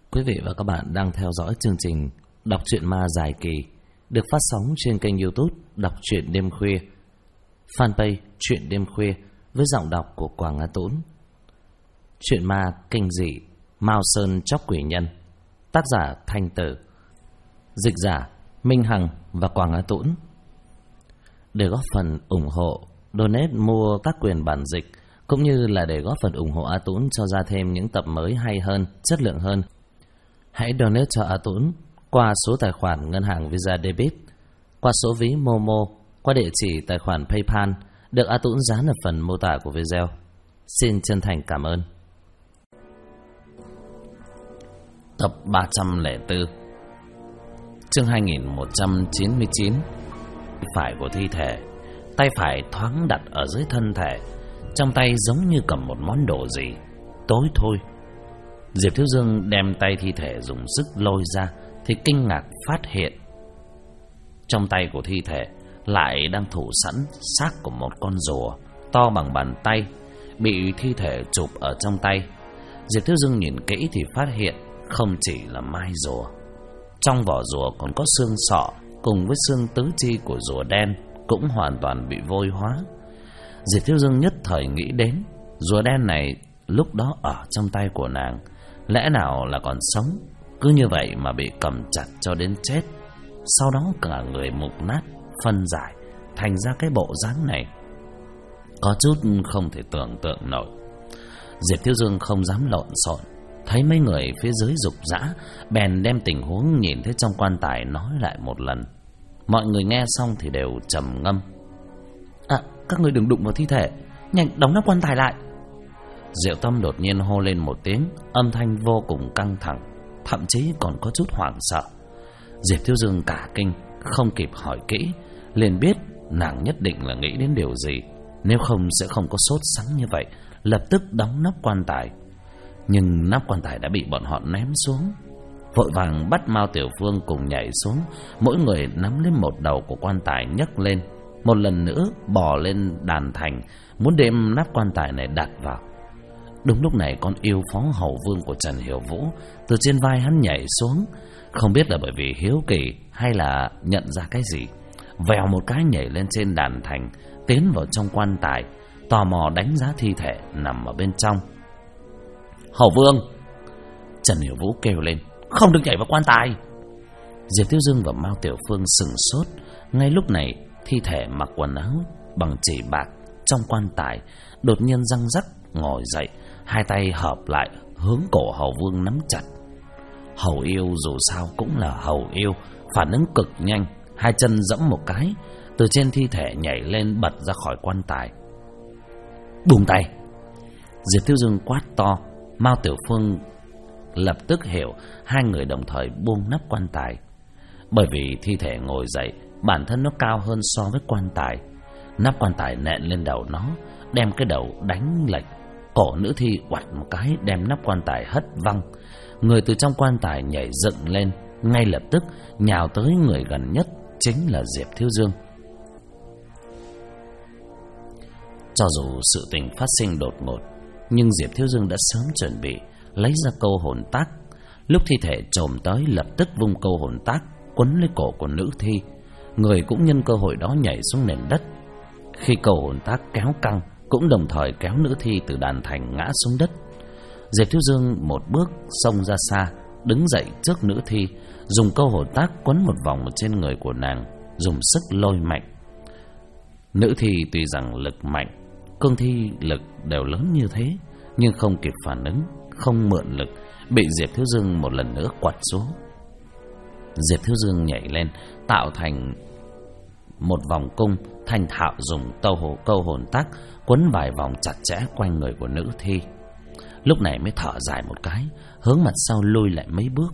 Quý vị và các bạn đang theo dõi chương trình Đọc truyện ma dài kỳ được phát sóng trên kênh YouTube Đọc truyện đêm khuya, fanpage Truyện đêm khuya với giọng đọc của Quảng Á Tũng. Truyện ma kinh dị Mao Sơn Chóc Quỷ Nhân, tác giả Thanh Tử, dịch giả Minh Hằng và Quảng Á Tũng. Để góp phần ủng hộ, donate mua tác quyền bản dịch cũng như là để góp phần ủng hộ A Tũng cho ra thêm những tập mới hay hơn, chất lượng hơn, hãy donate cho A Tũng qua số tài khoản ngân hàng Visa Debit, qua số ví Momo, qua địa chỉ tài khoản PayPal được A Tũng dán ở phần mô tả của video. Xin chân thành cảm ơn. Tập 304, chương 2199. Phải của thi thể, tay phải thoáng đặt ở dưới thân thể, trong tay giống như cầm một món đồ gì tối thôi. Diệp Thiếu Dương đem tay thi thể dùng sức lôi ra thì kinh ngạc phát hiện trong tay của thi thể lại đang thủ sẵn xác của một con rùa to bằng bàn tay, bị thi thể chụp ở trong tay. Diệp Thiếu Dương nhìn kỹ thì phát hiện không chỉ là mai rùa, trong vỏ rùa còn có xương sọ cùng với xương tứ chi của rùa đen cũng hoàn toàn bị vôi hóa. Diệp Thiếu Dương nhất thời nghĩ đến rùa đen này lúc đó ở trong tay của nàng, lẽ nào là còn sống, cứ như vậy mà bị cầm chặt cho đến chết, sau đó cả người mục nát phân giải thành ra cái bộ dáng này, có chút không thể tưởng tượng nổi. Diệp Thiếu Dương không dám lộn xộn, thấy mấy người phía dưới rục rã, bèn đem tình huống nhìn thấy trong quan tài nói lại một lần. Mọi người nghe xong thì đều trầm ngâm. Các người đừng đụng vào thi thể, nhanh đóng nắp quan tài lại. Diệu Tâm đột nhiên hô lên một tiếng, âm thanh vô cùng căng thẳng, thậm chí còn có chút hoảng sợ. Diệp Thiếu Dương cả kinh, không kịp hỏi kỹ, liền biết nàng nhất định là nghĩ đến điều gì, nếu không sẽ không có sốt sắng như vậy, lập tức đóng nắp quan tài. Nhưng nắp quan tài đã bị bọn họ ném xuống. Vội vàng bắt Mao Tiểu Phương cùng nhảy xuống, mỗi người nắm lên một đầu của quan tài nhấc lên, một lần nữa bò lên đàn thành, muốn đem nắp quan tài này đặt vào. Đúng lúc này con yêu phó hầu vương của Trần Hiểu Vũ từ trên vai hắn nhảy xuống, không biết là bởi vì hiếu kỳ hay là nhận ra cái gì, vèo một cái nhảy lên trên đàn thành, tiến vào trong quan tài, tò mò đánh giá thi thể nằm ở bên trong. Hầu vương! Trần Hiểu Vũ kêu lên, không được nhảy vào quan tài. Diệp Thiếu Dương và Mao Tiểu Phương sừng sốt. Ngay lúc này thi thể mặc quần áo bằng chỉ bạc trong quan tài đột nhiên răng rắc ngồi dậy, hai tay hợp lại hướng cổ hầu vương nắm chặt. Hầu yêu dù sao cũng là hầu yêu, phản ứng cực nhanh, hai chân giẫm một cái, từ trên thi thể nhảy lên bật ra khỏi quan tài. Buông tay! Diệp Thiếu Dương quát to. Mao Tiểu Phương lập tức hiểu, hai người đồng thời buông nắp quan tài. Bởi vì thi thể ngồi dậy, bản thân nó cao hơn so với quan tài, nắp quan tài nện lên đầu nó, đem cái đầu đánh lệch. Cổ nữ thi oặt một cái đem nắp quan tài hất văng. Người từ trong quan tài nhảy dựng lên, ngay lập tức nhào tới người gần nhất, chính là Diệp Thiếu Dương. Cho dù sự tình phát sinh đột ngột, nhưng Diệp Thiếu Dương đã sớm chuẩn bị, lấy ra câu hồn tác. Lúc thi thể chồm tới, lập tức vung câu hồn tác quấn lấy cổ của nữ thi, người cũng nhân cơ hội đó nhảy xuống nền đất. Khi câu hồn tác kéo căng, cũng đồng thời kéo nữ thi từ đàn thành ngã xuống đất. Diệp Thiếu Dương một bước xông ra xa, đứng dậy trước nữ thi, dùng câu hồn tác quấn một vòng trên người của nàng, dùng sức lôi mạnh. Nữ thi tuy rằng lực mạnh, cương thi lực đều lớn như thế, nhưng không kịp phản ứng, không mượn lực, bị Diệp Thiếu Dương một lần nữa quật xuống. Diệp Thiếu Dương nhảy lên, tạo thành một vòng cung, thành thạo dùng câu hồn tác quấn vài vòng chặt chẽ quanh người của nữ thi. Lúc này mới thở dài một cái, hướng mặt sau lui lại mấy bước.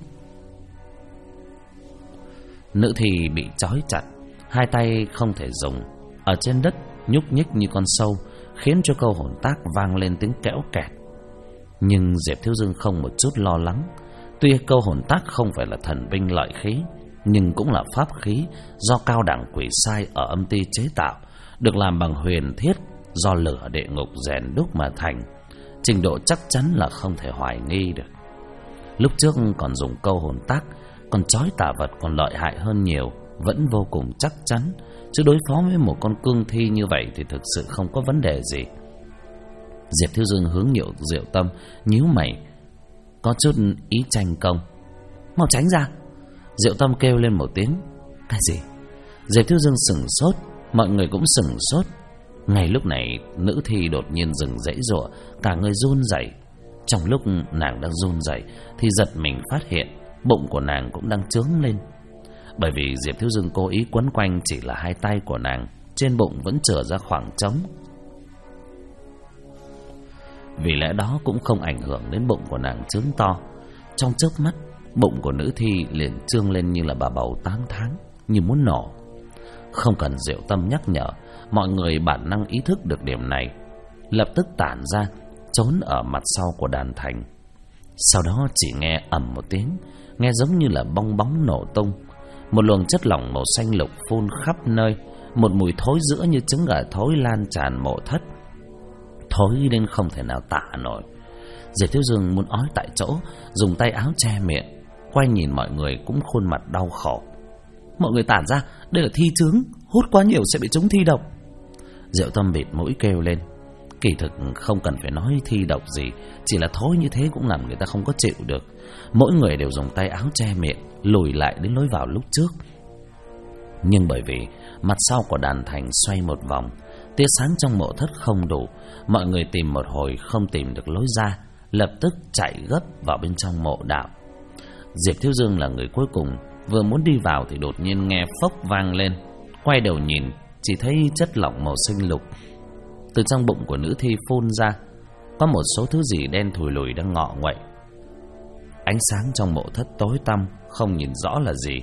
Nữ thi bị trói chặt, hai tay không thể dùng, ở trên đất nhúc nhích như con sâu, khiến cho câu hồn tác vang lên tiếng kẽo kẹt. Nhưng Diệp Thiếu Dương không một chút lo lắng. Tuy câu hồn tác không phải là thần binh lợi khí, nhưng cũng là pháp khí do cao đẳng quỷ sai ở âm ty chế tạo, được làm bằng huyền thiết do lửa địa ngục rèn đúc mà thành, trình độ chắc chắn là không thể hoài nghi được. Lúc trước còn dùng câu hồn tác, còn trói tà vật còn lợi hại hơn nhiều, vẫn vô cùng chắc chắn. Chứ đối phó với một con cương thi như vậy thì thực sự không có vấn đề gì. Diệp Thiếu Dương hướng Diệu Tâm, nhíu mày, có chút ý tranh công. Mau tránh ra! Diệu Tâm kêu lên một tiếng. Cái gì? Diệp Thiếu Dương sửng sốt, mọi người cũng sửng sốt. Ngay lúc này, nữ thi đột nhiên dừng giãy giụa, cả người run rẩy. Trong lúc nàng đang run rẩy thì giật mình phát hiện bụng của nàng cũng đang chướng lên. Bởi vì Diệp Thiếu Dương cố ý quấn quanh chỉ là hai tay của nàng, trên bụng vẫn chừa ra khoảng trống. Vì lẽ đó cũng không ảnh hưởng đến bụng của nàng chướng to. Trong chớp mắt, bụng của nữ thi liền trương lên như là bà bầu 8 tháng, như muốn nổ. Không cần Diệu Tâm nhắc nhở, mọi người bản năng ý thức được điểm này, lập tức tản ra, trốn ở mặt sau của đàn thành. Sau đó chỉ nghe ầm một tiếng, nghe giống như là bong bóng nổ tung. Một luồng chất lỏng màu xanh lục phun khắp nơi, một mùi thối rữa như trứng gà thối lan tràn mộ thất, thối đến không thể nào tả nổi. Diệp Thiếu Dương muốn ói tại chỗ, dùng tay áo che miệng, quay nhìn mọi người cũng khuôn mặt đau khổ. Mọi người tản ra, đây là thi chướng, hút quá nhiều sẽ bị trúng thi độc. Diệu Tâm bịt mũi kêu lên. Kỳ thực không cần phải nói thi độc gì, chỉ là thối như thế cũng làm người ta không có chịu được. Mỗi người đều dùng tay áo che miệng, lùi lại đến lối vào lúc trước. Nhưng bởi vì mặt sau của đàn thành xoay một vòng, tia sáng trong mộ thất không đủ, mọi người tìm một hồi không tìm được lối ra, lập tức chạy gấp vào bên trong mộ đạo. Diệp Thiếu Dương là người cuối cùng, vừa muốn đi vào thì đột nhiên nghe phốc vang lên. Quay đầu nhìn, chỉ thấy chất lỏng màu xanh lục từ trong bụng của nữ thi phun ra. Có một số thứ gì đen thùi lùi đang ngọ nguậy. Ánh sáng trong mộ thất tối tăm, không nhìn rõ là gì.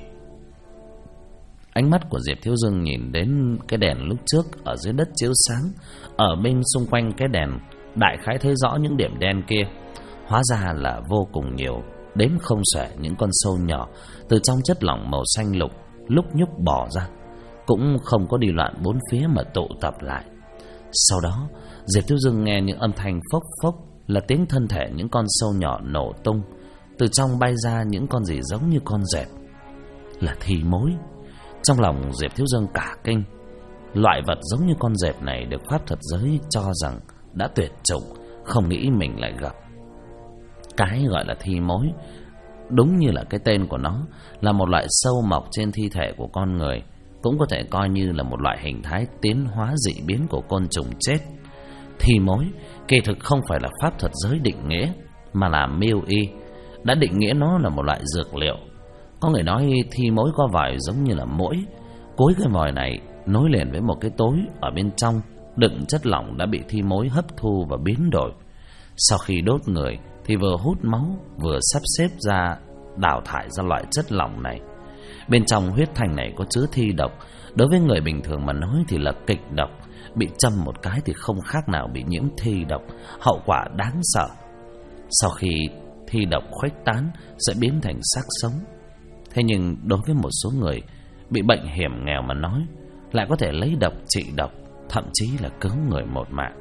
Ánh mắt của Diệp Thiếu Dương nhìn đến cái đèn lúc trước ở dưới đất chiếu sáng. Ở bên xung quanh cái đèn, đại khái thấy rõ những điểm đen kia. Hóa ra là vô cùng nhiều, đếm không xuể những con sâu nhỏ từ trong chất lỏng màu xanh lục lúc nhúc bỏ ra, cũng không có đi loạn bốn phía mà tụ tập lại. Sau đó Diệp Thiếu Dương nghe những âm thanh phốc phốc, là tiếng thân thể những con sâu nhỏ nổ tung. Từ trong bay ra những con gì giống như con dẹp, là thi mối. Trong lòng Diệp Thiếu Dương cả kinh. Loại vật giống như con dẹp này được pháp thuật giới cho rằng đã tuyệt chủng, không nghĩ mình lại gặp. Cái gọi là thi mối đúng như là cái tên của nó, là một loại sâu mọc trên thi thể của con người, cũng có thể coi như là một loại hình thái tiến hóa dị biến của côn trùng chết. Thi mối kỳ thực không phải là pháp thuật giới định nghĩa, mà là miêu y đã định nghĩa nó là một loại dược liệu. Có người nói thi mối có vòi giống như là muỗi, cuối cái vòi này nối liền với một cái tối ở bên trong đựng chất lỏng đã bị thi mối hấp thu và biến đổi. Sau khi đốt người thì vừa hút máu vừa sắp xếp ra đào thải ra loại chất lỏng này. Bên trong huyết thanh này có chứa thi độc. Đối với người bình thường mà nói thì là kịch độc. Bị châm một cái thì không khác nào bị nhiễm thi độc, hậu quả đáng sợ. Sau khi thi độc khuếch tán sẽ biến thành xác sống. Thế nhưng đối với một số người bị bệnh hiểm nghèo mà nói, lại có thể lấy độc trị độc, thậm chí là cứu người một mạng.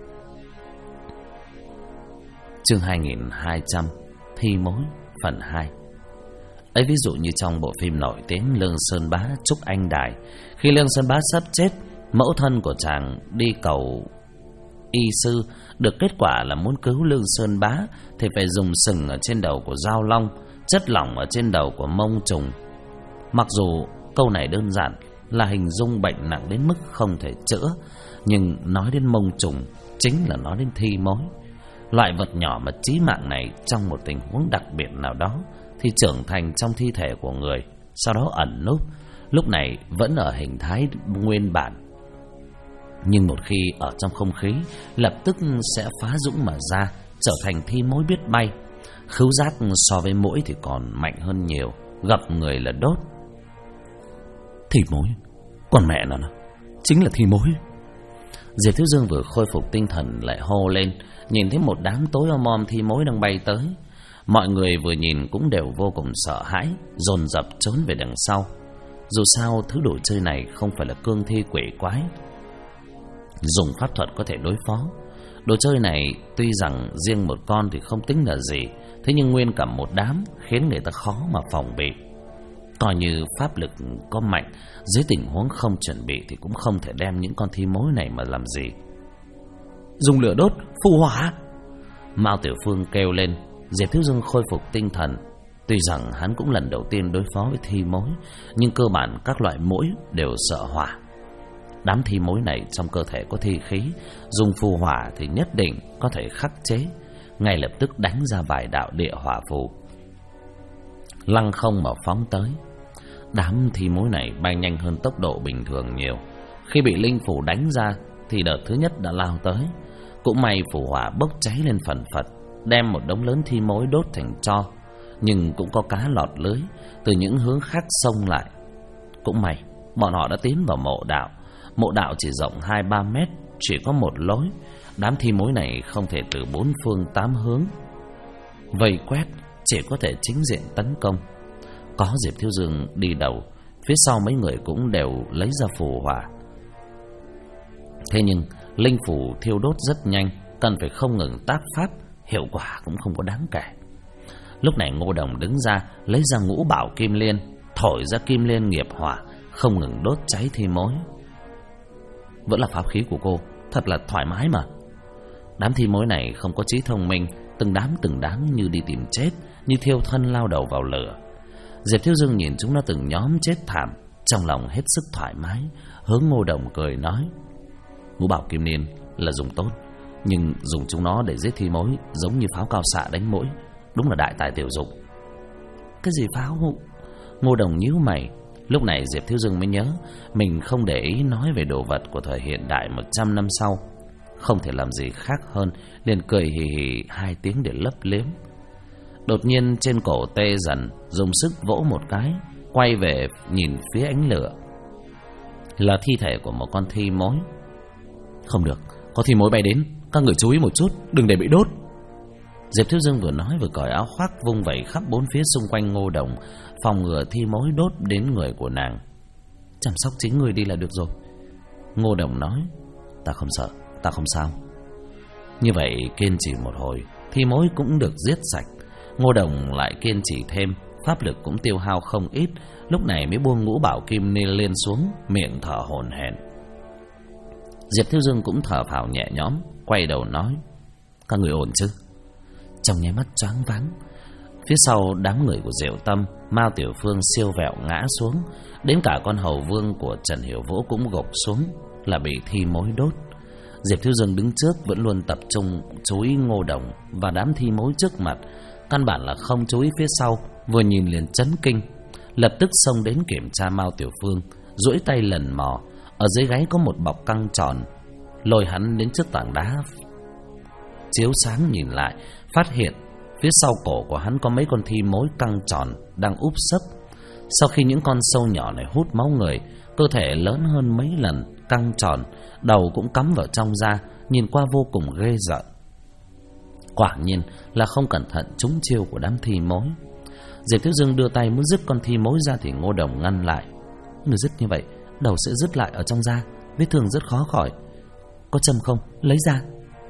Chương 2200 Thi mối phần 2. Ấy ví dụ như trong bộ phim nổi tiếng Lương Sơn Bá Trúc Anh Đài, khi Lương Sơn Bá sắp chết, mẫu thân của chàng đi cầu y sư, được kết quả là muốn cứu Lương Sơn Bá thì phải dùng sừng ở trên đầu của Giao Long, chất lỏng ở trên đầu của Mông Trùng. Mặc dù câu này đơn giản, là hình dung bệnh nặng đến mức không thể chữa, nhưng nói đến Mông Trùng chính là nói đến thi mối. Loại vật nhỏ mà chí mạng này trong một tình huống đặc biệt nào đó thì trưởng thành trong thi thể của người, sau đó ẩn núp, lúc này vẫn ở hình thái nguyên bản. Nhưng một khi ở trong không khí, lập tức sẽ phá dũng mà ra, trở thành thi mối biết bay. Khứu giác so với muỗi thì còn mạnh hơn nhiều, gặp người là đốt. Thi mối, còn mẹ nó chính là thi mối. Diệp Thiếu Dương vừa khôi phục tinh thần lại hô lên, nhìn thấy một đám tối om om thi mối đang bay tới. Mọi người vừa nhìn cũng đều vô cùng sợ hãi, dồn dập trốn về đằng sau. Dù sao thứ đồ chơi này không phải là cương thi quỷ quái, dùng pháp thuật có thể đối phó. Đồ chơi này tuy rằng riêng một con thì không tính là gì, Thế nhưng nguyên cả một đám khiến người ta khó mà phòng bị. Coi như pháp lực có mạnh, dưới tình huống không chuẩn bị thì cũng không thể đem những con thi mối này mà làm gì. Dùng lửa đốt, phù hỏa! Mao Tiểu Phương kêu lên. Diệp Thiếu Dương khôi phục tinh thần. Tuy rằng hắn cũng lần đầu tiên đối phó với thi mối, nhưng cơ bản các loại muỗi đều sợ hỏa. Đám thi mối này trong cơ thể có thi khí, dùng phù hỏa thì nhất định có thể khắc chế, ngay lập tức đánh ra vài đạo địa hỏa phù, lăng không mà phóng tới. Đám thi mối này bay nhanh hơn tốc độ bình thường nhiều. Khi bị linh phủ đánh ra thì đợt thứ nhất đã lao tới. Cũng may phù hỏa bốc cháy lên phần phật, đem một đống lớn thi mối đốt thành tro. Nhưng cũng có cá lọt lưới từ những hướng khác xông lại. Cũng may bọn họ đã tiến vào mộ đạo. Mộ đạo chỉ rộng 2-3 mét, chỉ có một lối. Đám thi mối này không thể từ 4 phương 8 hướng vây quét, chỉ có thể chính diện tấn công. Có Diệp Thiếu Dương đi đầu, phía sau mấy người cũng đều lấy ra phù hỏa. Thế nhưng linh phủ thiêu đốt rất nhanh, cần phải không ngừng tác pháp, hiệu quả cũng không có đáng kể. Lúc này Ngô Đồng đứng ra, lấy ra ngũ bảo kim liên, thổi ra kim liên nghiệp hỏa, không ngừng đốt cháy thi mối. Vẫn là pháp khí của cô, thật là thoải mái mà. Đám thi mối này không có trí thông minh, từng đám như đi tìm chết, như thiêu thân lao đầu vào lửa. Diệp Thiếu Dương nhìn chúng nó từng nhóm chết thảm, trong lòng hết sức thoải mái, hướng Ngô Đồng cười nói: ngũ bảo kim liên là dùng tốt, nhưng dùng chúng nó để giết thi mối giống như pháo cao xạ đánh muỗi, đúng là đại tài tiểu dụng. Cái gì pháo hụ? Ngô Đồng nhíu mày. Lúc này Diệp Thiếu Dương mới nhớ mình không để ý nói về đồ vật của thời hiện đại 100 năm sau, không thể làm gì khác hơn, liền cười hì hì 2 tiếng để lấp liếm. Đột nhiên trên cổ tê dần, dùng sức vỗ một cái, quay về nhìn phía ánh lửa. Là thi thể của một con thi mối. Không được, có thi mối bay đến, các người chú ý một chút, đừng để bị đốt. Diệp Thiếu Dương vừa nói vừa cởi áo khoác vung vẩy khắp 4 phía xung quanh Ngô Đồng, phòng ngừa thi mối đốt đến người của nàng. Chăm sóc chính người đi là được rồi. Ngô Đồng nói: ta không sợ, ta không sao. Như vậy kiên trì một hồi, thi mối cũng được giết sạch. Ngô Đồng lại kiên trì thêm, pháp lực cũng tiêu hao không ít, lúc này mới buông ngũ bảo kim liên xuống, miệng thở hổn hển. Diệp Thiếu Dương cũng thở phào nhẹ nhõm, quay đầu nói: các người ổn chứ? Trong nháy mắt choáng váng, phía sau đám người của Diệu Tâm, Mao Tiểu Phương siêu vẹo ngã xuống, đến cả con hầu vương của Trần Hiểu Vũ cũng gục xuống, là bị thi mối đốt. Diệp Thiếu Dương đứng trước vẫn luôn tập trung chú ý Ngô Đồng và đám thi mối trước mặt, căn bản là không chú ý phía sau, vừa nhìn liền chấn kinh, lập tức xông đến kiểm tra Mao Tiểu Phương, duỗi tay lần mò, ở dưới gáy có một bọc căng tròn, lôi hắn đến trước tảng đá, chiếu sáng nhìn lại, phát hiện phía sau cổ của hắn có mấy con thi mối căng tròn đang úp sấp. Sau khi những con sâu nhỏ này hút máu người, cơ thể lớn hơn mấy lần, căng tròn, đầu cũng cắm vào trong da, nhìn qua vô cùng ghê rợn. Quả nhiên là không cẩn thận trúng chiêu của đám thi mối. Diệp Thiếu Dương đưa tay muốn dứt con thi mối ra thì Ngô Đồng ngăn lại. Người dứt như vậy, đầu sẽ dứt lại ở trong da, vết thương rất khó khỏi. Có châm không? Lấy ra.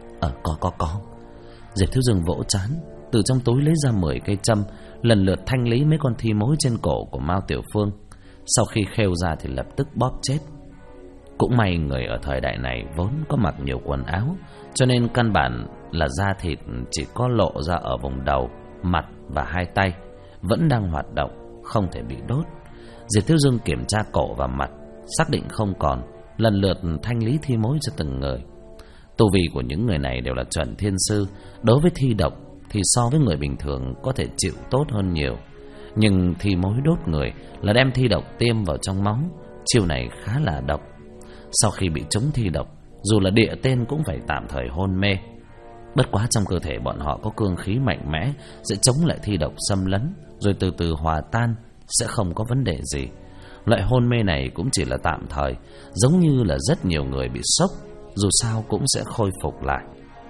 Có. Diệp Thiếu Dương vỗ trán, từ trong túi lấy ra 10 cây châm, lần lượt thanh lý mấy con thi mối trên cổ của Mao Tiểu Phương. Sau khi khêu ra thì lập tức bóp chết. Cũng may người ở thời đại này vốn có mặc nhiều quần áo, cho nên căn bản là da thịt chỉ có lộ ra ở vùng đầu, mặt và 2 tay, vẫn đang hoạt động, không thể bị đốt. Diệp Thiếu Dương kiểm tra cổ và mặt, xác định không còn, lần lượt thanh lý thi mối cho từng người. Tu vi của những người này đều là chuẩn thiên sư, đối với thi độc thì so với người bình thường có thể chịu tốt hơn nhiều. Nhưng thi mối đốt người là đem thi độc tiêm vào trong máu, chiêu này khá là độc. Sau khi bị trúng thi độc, dù là địa tên cũng phải tạm thời hôn mê. Bất quá trong cơ thể bọn họ có cương khí mạnh mẽ, sẽ chống lại thi độc xâm lấn, rồi từ từ hòa tan, sẽ không có vấn đề gì. Loại hôn mê này cũng chỉ là tạm thời, giống như là rất nhiều người bị sốc, dù sao cũng sẽ khôi phục lại.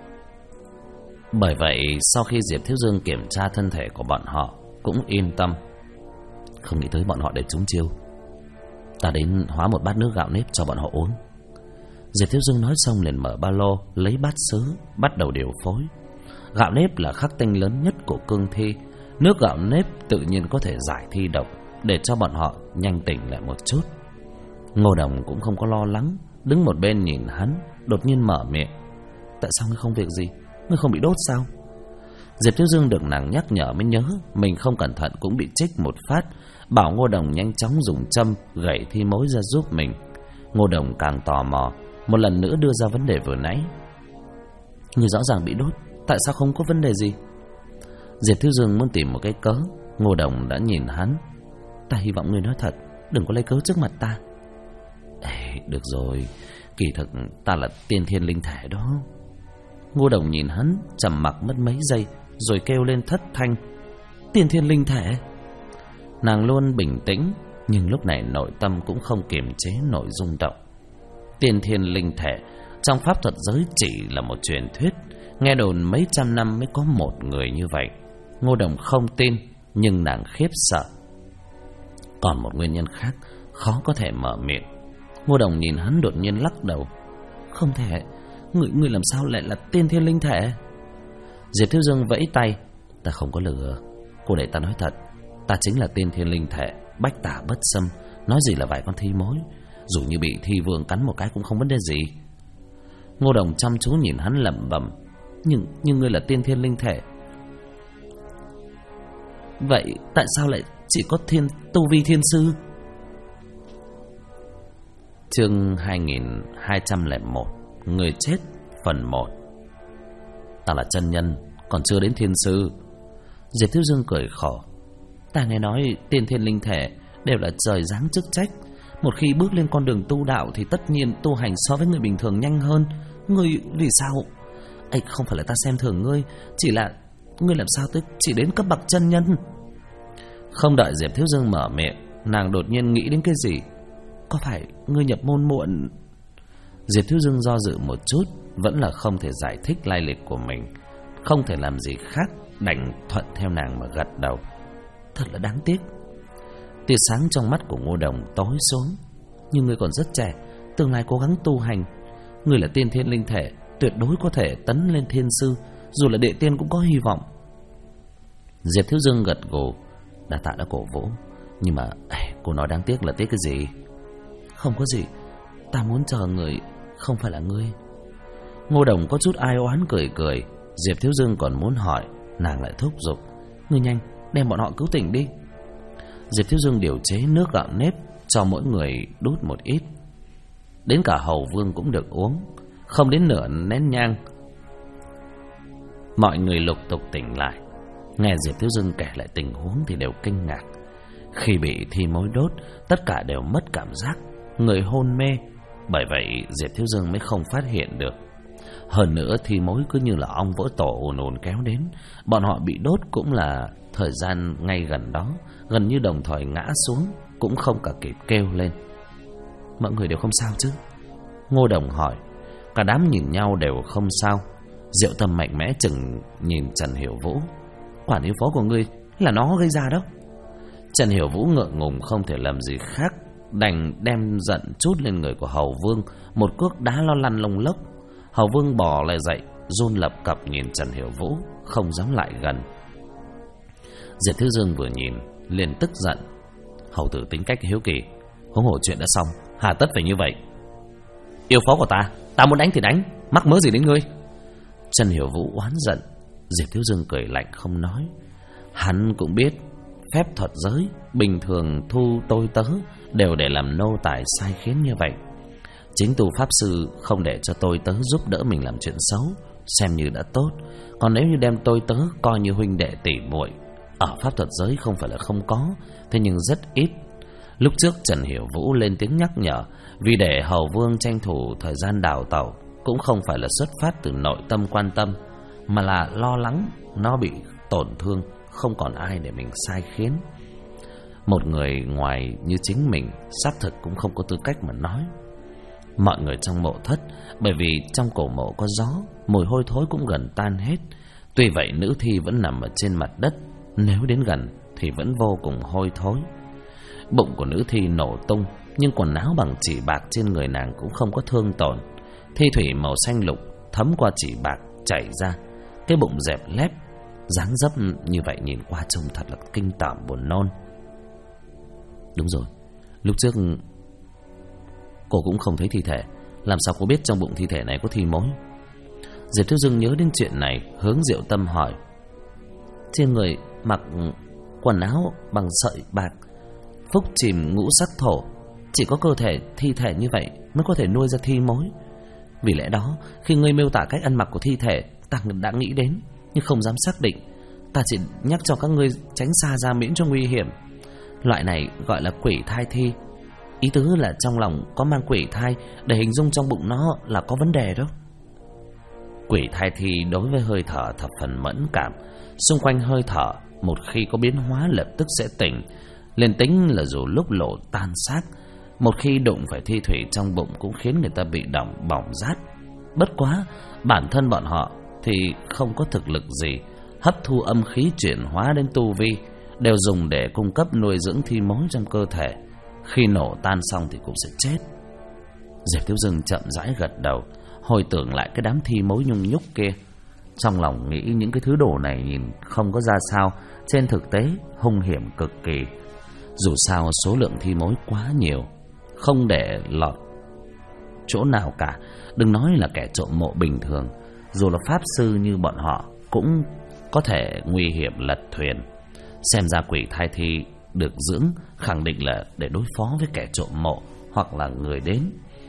Bởi vậy sau khi Diệp Thiếu Dương kiểm tra thân thể của bọn họ cũng yên tâm. Không nghĩ tới bọn họ để trúng chiêu. Ta đến hóa một bát nước gạo nếp cho bọn họ uống. Diệp Thiếu Dương nói xong liền mở ba lô, lấy bát sứ, bắt đầu điều phối. Gạo nếp là khắc tinh lớn nhất của cương thi. Nước gạo nếp tự nhiên có thể giải thi độc, để cho bọn họ nhanh tỉnh lại một chút. Ngô Đồng cũng không có lo lắng, đứng một bên nhìn hắn, đột nhiên mở miệng: tại sao ngươi không việc gì? Ngươi không bị đốt sao? Diệp Thiếu Dương được nàng nhắc nhở mới nhớ mình không cẩn thận cũng bị chích một phát, bảo Ngô Đồng nhanh chóng dùng châm gẩy thi mối ra giúp mình. Ngô Đồng càng tò mò, một lần nữa đưa ra vấn đề vừa nãy: ngươi rõ ràng bị đốt, tại sao không có vấn đề gì? Diệp Thiếu Dương muốn tìm một cái cớ. Ngô Đồng đã nhìn hắn: ta hy vọng ngươi nói thật, đừng có lấy cớ trước mặt ta. Ê, được rồi, kỳ thực ta là tiên thiên linh thể đó. Ngô Đồng nhìn hắn trầm mặc mất mấy giây, rồi kêu lên thất thanh: tiên thiên linh thể? Nàng luôn bình tĩnh, nhưng lúc này nội tâm cũng không kiềm chế nổi rung động. Tiên thiên linh thể trong pháp thuật giới chỉ là một truyền thuyết, nghe đồn mấy trăm năm mới có một người như vậy. Ngô Đồng không tin, nhưng nàng khiếp sợ. Còn một nguyên nhân khác khó có thể mở miệng. Ngô Đồng nhìn hắn đột nhiên lắc đầu: không thể, ngươi làm sao lại là tiên thiên linh thể? Diệp Thiếu Dương vẫy tay: ta không có lừa, cô để ta nói thật, ta chính là tiên thiên linh thể, bách tả bất xâm, nói gì là vài con thi mối, dù như bị thi vương cắn một cái cũng không vấn đề gì. Ngô Đồng chăm chú nhìn hắn lẩm bẩm: nhưng ngươi là tiên thiên linh thể, vậy tại sao lại chỉ có tu vi thiên sư? Chương 2201: Người chết phần 1. Ta là chân nhân, còn chưa đến thiên sư. Diệp Thiếu Dương cười khổ: ta nghe nói tiên thiên linh thể đều là trời giáng chức trách, một khi bước lên con đường tu đạo thì tất nhiên tu hành so với người bình thường nhanh hơn. Ngươi vì sao? Ấy, không phải là ta xem thường ngươi, chỉ là ngươi làm sao tới chỉ đến cấp bậc chân nhân? Không đợi Diệp Thiếu Dương mở miệng, nàng đột nhiên nghĩ đến cái gì: có phải ngươi nhập môn muộn? Diệp Thiếu Dương do dự một chút, vẫn là không thể giải thích lai lịch của mình, không thể làm gì khác đành thuận theo nàng mà gật đầu. Thật là đáng tiếc. Tia sáng trong mắt của Ngô Đồng tối xuống: nhưng ngươi còn rất trẻ, tương lai cố gắng tu hành. Ngươi là tiên thiên linh thể, tuyệt đối có thể tấn lên thiên sư, dù là đệ tiên cũng có hy vọng. Diệp Thiếu Dương gật gù: đa tạ đã cổ vũ, nhưng mà cô nói đáng tiếc là tiếc cái gì? Không có gì, ta muốn chờ người không phải là ngươi. Ngô Đồng có chút ai oán cười cười. Diệp Thiếu Dương còn muốn hỏi, nàng lại thúc giục: ngươi nhanh đem bọn họ cứu tỉnh đi. Diệp Thiếu Dương điều chế nước gạo nếp cho mỗi người đút một ít, đến cả hầu vương cũng được uống. Không đến nửa nén nhang, mọi người lục tục tỉnh lại. Nghe Diệp Thiếu Dương kể lại tình huống thì đều kinh ngạc. Khi bị thi mối đốt, tất cả đều mất cảm giác, người hôn mê. Bởi vậy Diệp Thiếu Dương mới không phát hiện được. Hơn nữa thi mối cứ như là ong vỡ tổ ùn ùn kéo đến. Bọn họ bị đốt cũng là thời gian ngay gần đó, gần như đồng thời ngã xuống, cũng không cả kịp kêu lên. Mọi người đều không sao chứ? Ngô Đồng hỏi. Cả đám nhìn nhau đều không sao. Diệu Tâm mạnh mẽ chừng nhìn Trần Hiểu Vũ: quản yếu phó của ngươi là nó gây ra đó. Trần Hiểu Vũ ngượng ngùng không thể làm gì khác, đành đem giận chút lên người của Hầu Vương, một cước đá lo lăn lông lốc. Hầu Vương bò lại dậy, run lập cập nhìn Trần Hiểu Vũ, không dám lại gần. Diệp Thiếu Dương vừa nhìn liền tức giận: hầu tử tính cách hiếu kỳ, huống hồ chuyện đã xong, hà tất phải như vậy? Yêu phó của ta muốn đánh thì đánh, mắc mớ gì đến ngươi? Trần Hiểu Vũ oán giận. Diệp Thiếu Dương cười lạnh không nói. Hắn cũng biết phép thuật giới bình thường thu tôi tớ đều để làm nô tài sai khiến như vậy. Chính tu pháp sư không để cho tôi tớ giúp đỡ mình làm chuyện xấu, xem như đã tốt. Còn nếu như đem tôi tớ coi như huynh đệ tỷ muội, ở pháp thuật giới không phải là không có, thế nhưng rất ít. Lúc trước Trần Hiểu Vũ lên tiếng nhắc nhở, vì để Hầu Vương tranh thủ thời gian đào tẩu, cũng không phải là xuất phát từ nội tâm quan tâm, mà là lo lắng nó bị tổn thương, không còn ai để mình sai khiến. Một người ngoài như chính mình xác thực cũng không có tư cách mà nói. Mọi người trong mộ thất, bởi vì trong cổ mộ có gió, mùi hôi thối cũng gần tan hết. Tuy vậy nữ thi vẫn nằm ở trên mặt đất, nếu đến gần thì vẫn vô cùng hôi thối. Bụng của nữ thi nổ tung, nhưng quần áo bằng chỉ bạc trên người nàng cũng không có thương tổn. Thi thủy màu xanh lục thấm qua chỉ bạc chảy ra, cái bụng dẹp lép, dáng dấp như vậy nhìn qua trông thật là kinh tởm buồn nôn. Đúng rồi, lúc trước cô cũng không thấy thi thể, làm sao cô biết trong bụng thi thể này có thi mối? Diệp Thiếu Dương nhớ đến chuyện này, hướng Diệu Tâm hỏi. Trên người mặc quần áo bằng sợi bạc, phúc chìm ngũ sắc thổ, chỉ có cơ thể thi thể như vậy mới có thể nuôi ra thi mối. Vì lẽ đó, khi ngươi miêu tả cách ăn mặc của thi thể, ta đã nghĩ đến, nhưng không dám xác định. Ta chỉ nhắc cho các ngươi tránh xa ra miễn cho nguy hiểm. Loại này gọi là quỷ thai thi. Ý tứ là trong lòng có mang quỷ thai, để hình dung trong bụng nó là có vấn đề đó. Quỷ thai thi đối với hơi thở thập phần mẫn cảm. Xung quanh hơi thở, một khi có biến hóa lập tức sẽ tỉnh. Liền tính là dù lúc lộ tan xác, một khi đụng phải thi thủy trong bụng cũng khiến người ta bị bỏng rát. Bất quá, bản thân bọn họ thì không có thực lực gì, hấp thu âm khí chuyển hóa đến tu vi, đều dùng để cung cấp nuôi dưỡng thi mối trong cơ thể. Khi nổ tan xong thì cũng sẽ chết. Diệp Thiếu Dương chậm rãi gật đầu, hồi tưởng lại cái đám thi mối nhung nhúc kia. Trong lòng nghĩ những cái thứ đồ này nhìn không có ra sao, trên thực tế hung hiểm cực kỳ. Dù sao số lượng thi mối quá nhiều, không để lọt chỗ nào cả. Đừng nói là kẻ trộm mộ bình thường, dù là pháp sư như bọn họ cũng có thể nguy hiểm lật thuyền. Xem ra quỷ thai thi được dưỡng khẳng định là để đối phó với kẻ trộm mộ hoặc là người đến.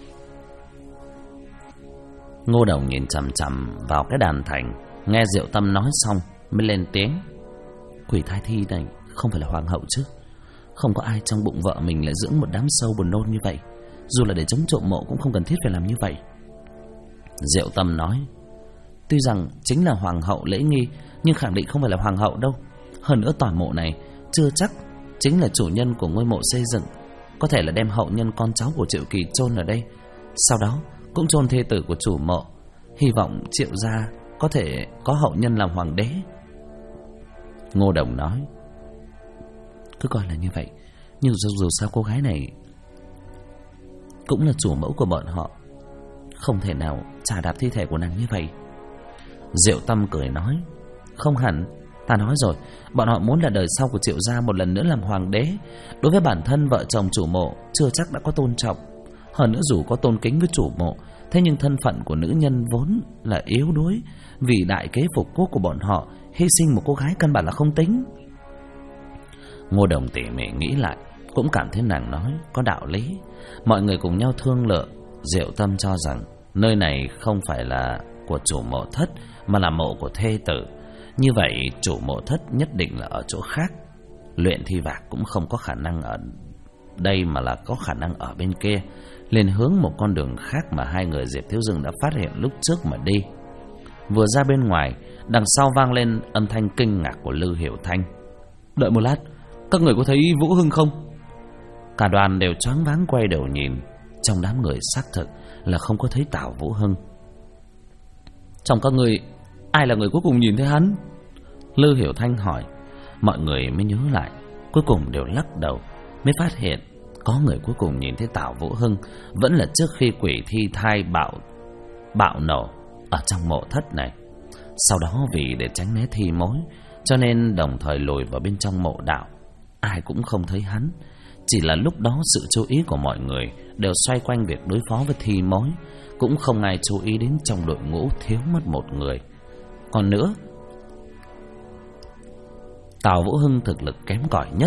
Ngô Đồng nhìn chằm chằm vào cái đàn thành, nghe Diệu Tâm nói xong mới lên tiếng. Quỷ thai thi này không phải là hoàng hậu chứ? Không có ai trong bụng vợ mình lại dưỡng một đám sâu buồn nôn như vậy. Dù là để chống trộm mộ cũng không cần thiết phải làm như vậy. Diệu Tâm nói, tuy rằng chính là hoàng hậu lễ nghi, nhưng khẳng định không phải là hoàng hậu đâu. Hơn nữa tòa mộ này chưa chắc chính là chủ nhân của ngôi mộ xây dựng, có thể là đem hậu nhân con cháu của Triệu Kỳ chôn ở đây, sau đó cũng chôn thê tử của chủ mộ. Hy vọng Triệu gia có thể có hậu nhân làm hoàng đế. Ngô Đồng nói, cứ coi là như vậy, nhưng dù sao cô gái này cũng là chủ mẫu của bọn họ, không thể nào chà đạp thi thể của nàng như vậy. Diệu Tâm cười nói, không hẳn, ta nói rồi, bọn họ muốn là đời sau của Triệu gia một lần nữa làm hoàng đế. Đối với bản thân vợ chồng chủ mộ chưa chắc đã có tôn trọng. Hơn nữa dù có tôn kính với chủ mộ, thế nhưng thân phận của nữ nhân vốn là yếu đuối. Vì đại kế phục quốc của bọn họ, hy sinh một cô gái căn bản là không tính. Ngô Đồng tỉ mỉ nghĩ lại, cũng cảm thấy nàng nói có đạo lý. Mọi người cùng nhau thương lượng. Diệu Tâm cho rằng nơi này không phải là của chủ mộ thất, mà là mộ của thê tử. Như vậy chủ mộ thất nhất định là ở chỗ khác. Luyện thi vạc cũng không có khả năng ở đây, mà là có khả năng ở bên kia. Liền hướng một con đường khác mà hai người Diệp Thiếu Dương đã phát hiện lúc trước mà đi. Vừa ra bên ngoài, đằng sau vang lên âm thanh kinh ngạc của Lư Hiểu Thanh. Đợi một lát, các người có thấy Vũ Hưng không? Cả đoàn đều choáng váng quay đầu nhìn. Trong đám người xác thực là không có thấy Tào Vũ Hưng. Trong các người, ai là người cuối cùng nhìn thấy hắn? Lư Hiểu Thanh hỏi. Mọi người mới nhớ lại, cuối cùng đều lắc đầu, mới phát hiện có người cuối cùng nhìn thấy Tào Vũ Hưng vẫn là trước khi quỷ thi thai bạo nổ ở trong mộ thất này. Sau đó vì để tránh né thi mối, cho nên đồng thời lùi vào bên trong mộ đạo. Ai cũng không thấy hắn. Chỉ là lúc đó sự chú ý của mọi người đều xoay quanh việc đối phó với thi mối, cũng không ai chú ý đến trong đội ngũ thiếu mất một người. Còn nữa, Tào Vũ Hưng thực lực kém cỏi nhất.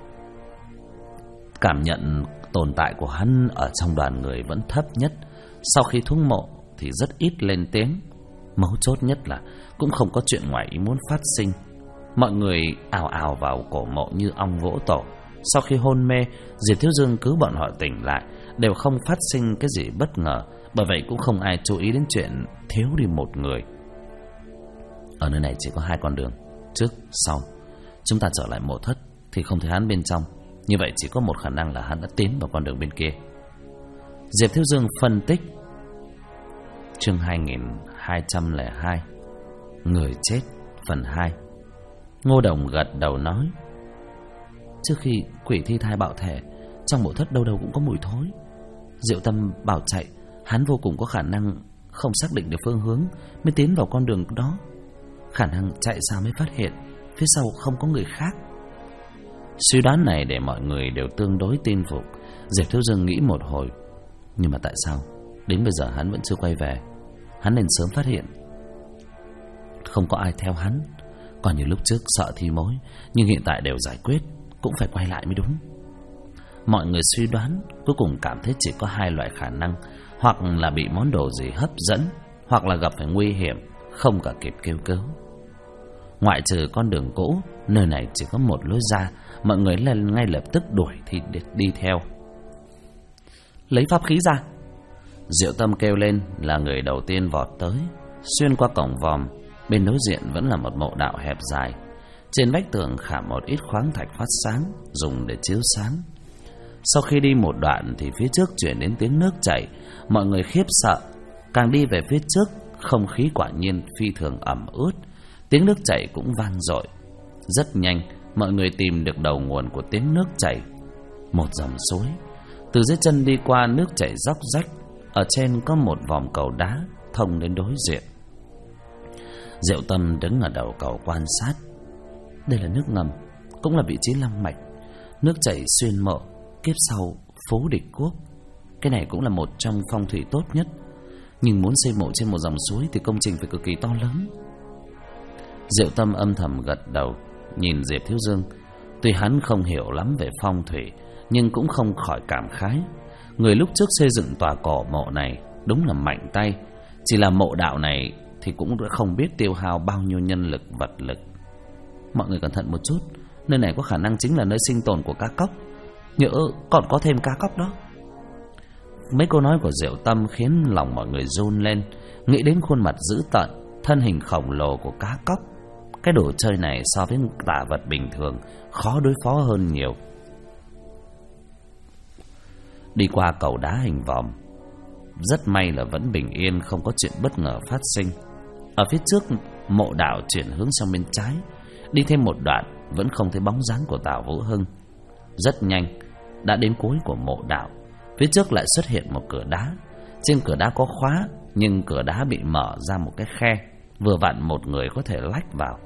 Cảm nhận tồn tại của hắn ở trong đoàn người vẫn thấp nhất. Sau khi thung mộ thì rất ít lên tiếng. Mấu chốt nhất là cũng không có chuyện ngoài ý muốn phát sinh. Mọi người ào ào vào cổ mộ như ong vỗ tổ. Sau khi hôn mê, Diệp Thiếu Dương cứu bọn họ tỉnh lại, đều không phát sinh cái gì bất ngờ. Bởi vậy cũng không ai chú ý đến chuyện thiếu đi một người. Ở nơi này chỉ có hai con đường, trước, sau. Chúng ta trở lại mộ thất thì không thấy hắn bên trong. Như vậy chỉ có một khả năng là hắn đã tiến vào con đường bên kia. Diệp Thiếu Dương phân tích. Chương 2202, Người chết phần 2. Ngô Đồng gật đầu nói, trước khi quỷ thi thai bạo thể, trong mộ thất đâu đâu cũng có mùi thối. Diệu Tâm bảo chạy, hắn vô cùng có khả năng không xác định được phương hướng mới tiến vào con đường đó. khả năng chạy xa mới phát hiện phía sau không có người khác. Suy đoán này để mọi người đều tương đối tin phục. Diệp Thiếu Dương nghĩ một hồi, nhưng mà tại sao đến bây giờ hắn vẫn chưa quay về? Hắn nên sớm phát hiện. Không có ai theo hắn, còn như lúc trước sợ thi mối, nhưng hiện tại đều giải quyết, cũng phải quay lại mới đúng. Mọi người suy đoán, cuối cùng cảm thấy chỉ có hai loại khả năng: hoặc là bị món đồ gì hấp dẫn, hoặc là gặp phải nguy hiểm, không cả kịp kêu cứu. Ngoại trừ con đường cũ, nơi này chỉ có một lối ra. Mọi người lên ngay lập tức đuổi thì đi theo. Lấy pháp khí ra! Diệu Tâm kêu lên, là người đầu tiên vọt tới. Xuyên qua cổng vòm, bên đối diện vẫn là một mộ đạo hẹp dài. Trên vách tường khảm một ít khoáng thạch phát sáng, dùng để chiếu sáng. Sau khi đi một đoạn thì phía trước chuyển đến tiếng nước chảy. Mọi người khiếp sợ. Càng đi về phía trước, không khí quả nhiên phi thường ẩm ướt. Tiếng nước chảy cũng vang dội. Rất nhanh, mọi người tìm được đầu nguồn của tiếng nước chảy. Một dòng suối. Từ dưới chân đi qua, nước chảy róc rách. Ở trên có một vòm cầu đá thông đến đối diện. Diệu Tâm đứng ở đầu cầu quan sát. Đây là nước ngầm, cũng là vị trí long mạch. Nước chảy xuyên mộ, kiếp sau phú địch quốc. Cái này cũng là một trong phong thủy tốt nhất. Nhưng muốn xây mộ trên một dòng suối thì công trình phải cực kỳ to lớn. Diệu Tâm âm thầm gật đầu, nhìn Diệp Thiếu Dương. Tuy hắn không hiểu lắm về phong thủy, nhưng cũng không khỏi cảm khái. Người lúc trước xây dựng tòa cổ mộ này đúng là mạnh tay. Chỉ là mộ đạo này thì cũng không biết tiêu hao bao nhiêu nhân lực vật lực. Mọi người cẩn thận một chút, nơi này có khả năng chính là nơi sinh tồn của cá cóc. Nhỡ còn có thêm cá cóc đó. Mấy câu nói của Diệu Tâm khiến lòng mọi người run lên. Nghĩ đến khuôn mặt dữ tợn, thân hình khổng lồ của cá cóc. Cái đồ chơi này so với tà vật bình thường khó đối phó hơn nhiều. Đi qua cầu đá hình vòm, rất may là vẫn bình yên, không có chuyện bất ngờ phát sinh. Ở phía trước, mộ đạo chuyển hướng sang bên trái. Đi thêm một đoạn, vẫn không thấy bóng dáng của Tào Vũ Hưng. Rất nhanh, đã đến cuối của mộ đạo. Phía trước lại xuất hiện một cửa đá. Trên cửa đá có khóa, nhưng cửa đá bị mở ra một cái khe, vừa vặn một người có thể lách vào.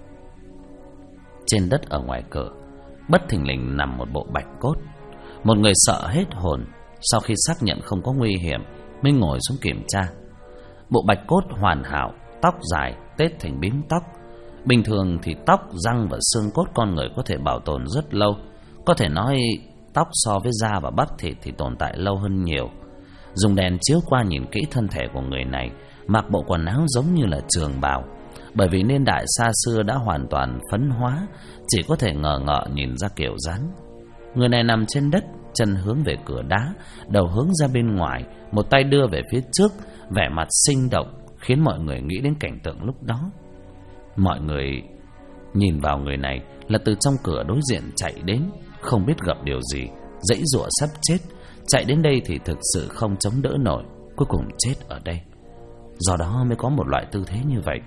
Trên đất ở ngoài cửa, bất thình lình nằm một bộ bạch cốt. Một người sợ hết hồn, sau khi xác nhận không có nguy hiểm mới ngồi xuống kiểm tra. Bộ bạch cốt hoàn hảo, tóc dài tết thành bím tóc. Bình thường thì tóc, răng và xương cốt con người có thể bảo tồn rất lâu. Có thể nói tóc so với da và bắp thịt thì tồn tại lâu hơn nhiều. Dùng đèn chiếu qua nhìn kỹ thân thể của người này, mặc bộ quần áo giống như là trường bào. Bởi vì niên đại xa xưa đã hoàn toàn phấn hóa, chỉ có thể ngờ ngợ nhìn ra kiểu dáng. Người này nằm trên đất, chân hướng về cửa đá, đầu hướng ra bên ngoài, một tay đưa về phía trước, vẻ mặt sinh động, khiến mọi người nghĩ đến cảnh tượng lúc đó. Mọi người nhìn vào người này là từ trong cửa đối diện chạy đến, không biết gặp điều gì, giãy giụa sắp chết. Chạy đến đây thì thực sự không chống đỡ nổi, cuối cùng chết ở đây. Do đó mới có một loại tư thế như vậy.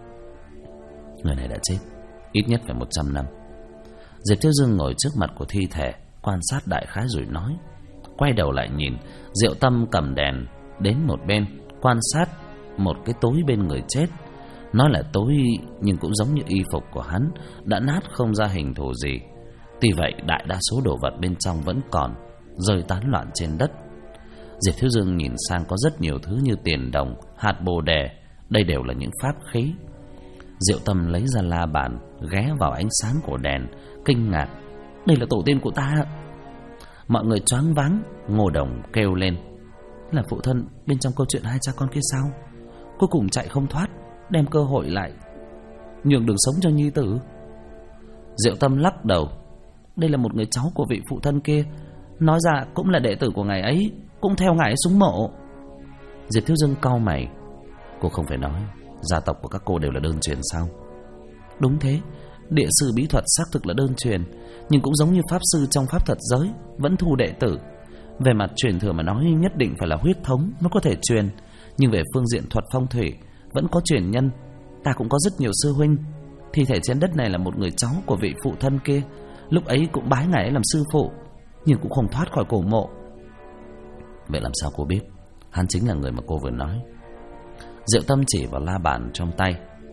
Người này đã chết ít nhất phải 100 năm. Diệp Thiếu Dương ngồi trước mặt của thi thể, quan sát đại khái rồi nói. Quay đầu lại nhìn, Diệu Tâm cầm đèn đến một bên, quan sát một cái túi bên người chết. Nói là túi nhưng cũng giống như y phục của hắn, đã nát không ra hình thù gì. Tuy vậy đại đa số đồ vật bên trong vẫn còn, rơi tán loạn trên đất. Diệp Thiếu Dương nhìn sang có rất nhiều thứ như tiền đồng, hạt bồ đề. Đây đều là những pháp khí. Diệu Tâm lấy ra la bàn, ghé vào ánh sáng của đèn, kinh ngạc. Đây là tổ tiên của ta. Mọi người choáng váng. Ngô Đồng kêu lên. Là phụ thân bên trong câu chuyện hai cha con kia sao? Cuối cùng chạy không thoát, đem cơ hội lại nhường đường sống cho nhi tử. Diệu Tâm lắc đầu. Đây là một người cháu của vị phụ thân kia, nói ra cũng là đệ tử của ngài ấy, cũng theo ngài ấy xuống mộ. Diệp Thiếu Dương cau mày. Cô không phải nói gia tộc của các cô đều là đơn truyền sao? Đúng thế, địa sư bí thuật xác thực là đơn truyền, nhưng cũng giống như pháp sư trong pháp thuật giới, vẫn thu đệ tử. Về mặt truyền thừa mà nói nhất định phải là huyết thống nó có thể truyền, nhưng về phương diện thuật phong thủy vẫn có truyền nhân. Ta cũng có rất nhiều sư huynh. Thi thể trên đất này là một người cháu của vị phụ thân kia, lúc ấy cũng bái ngài ấy làm sư phụ, nhưng cũng không thoát khỏi cổ mộ. Vậy làm sao cô biết hắn chính là người mà cô vừa nói? Diệu Tâm chỉ vào la bàn trong tay.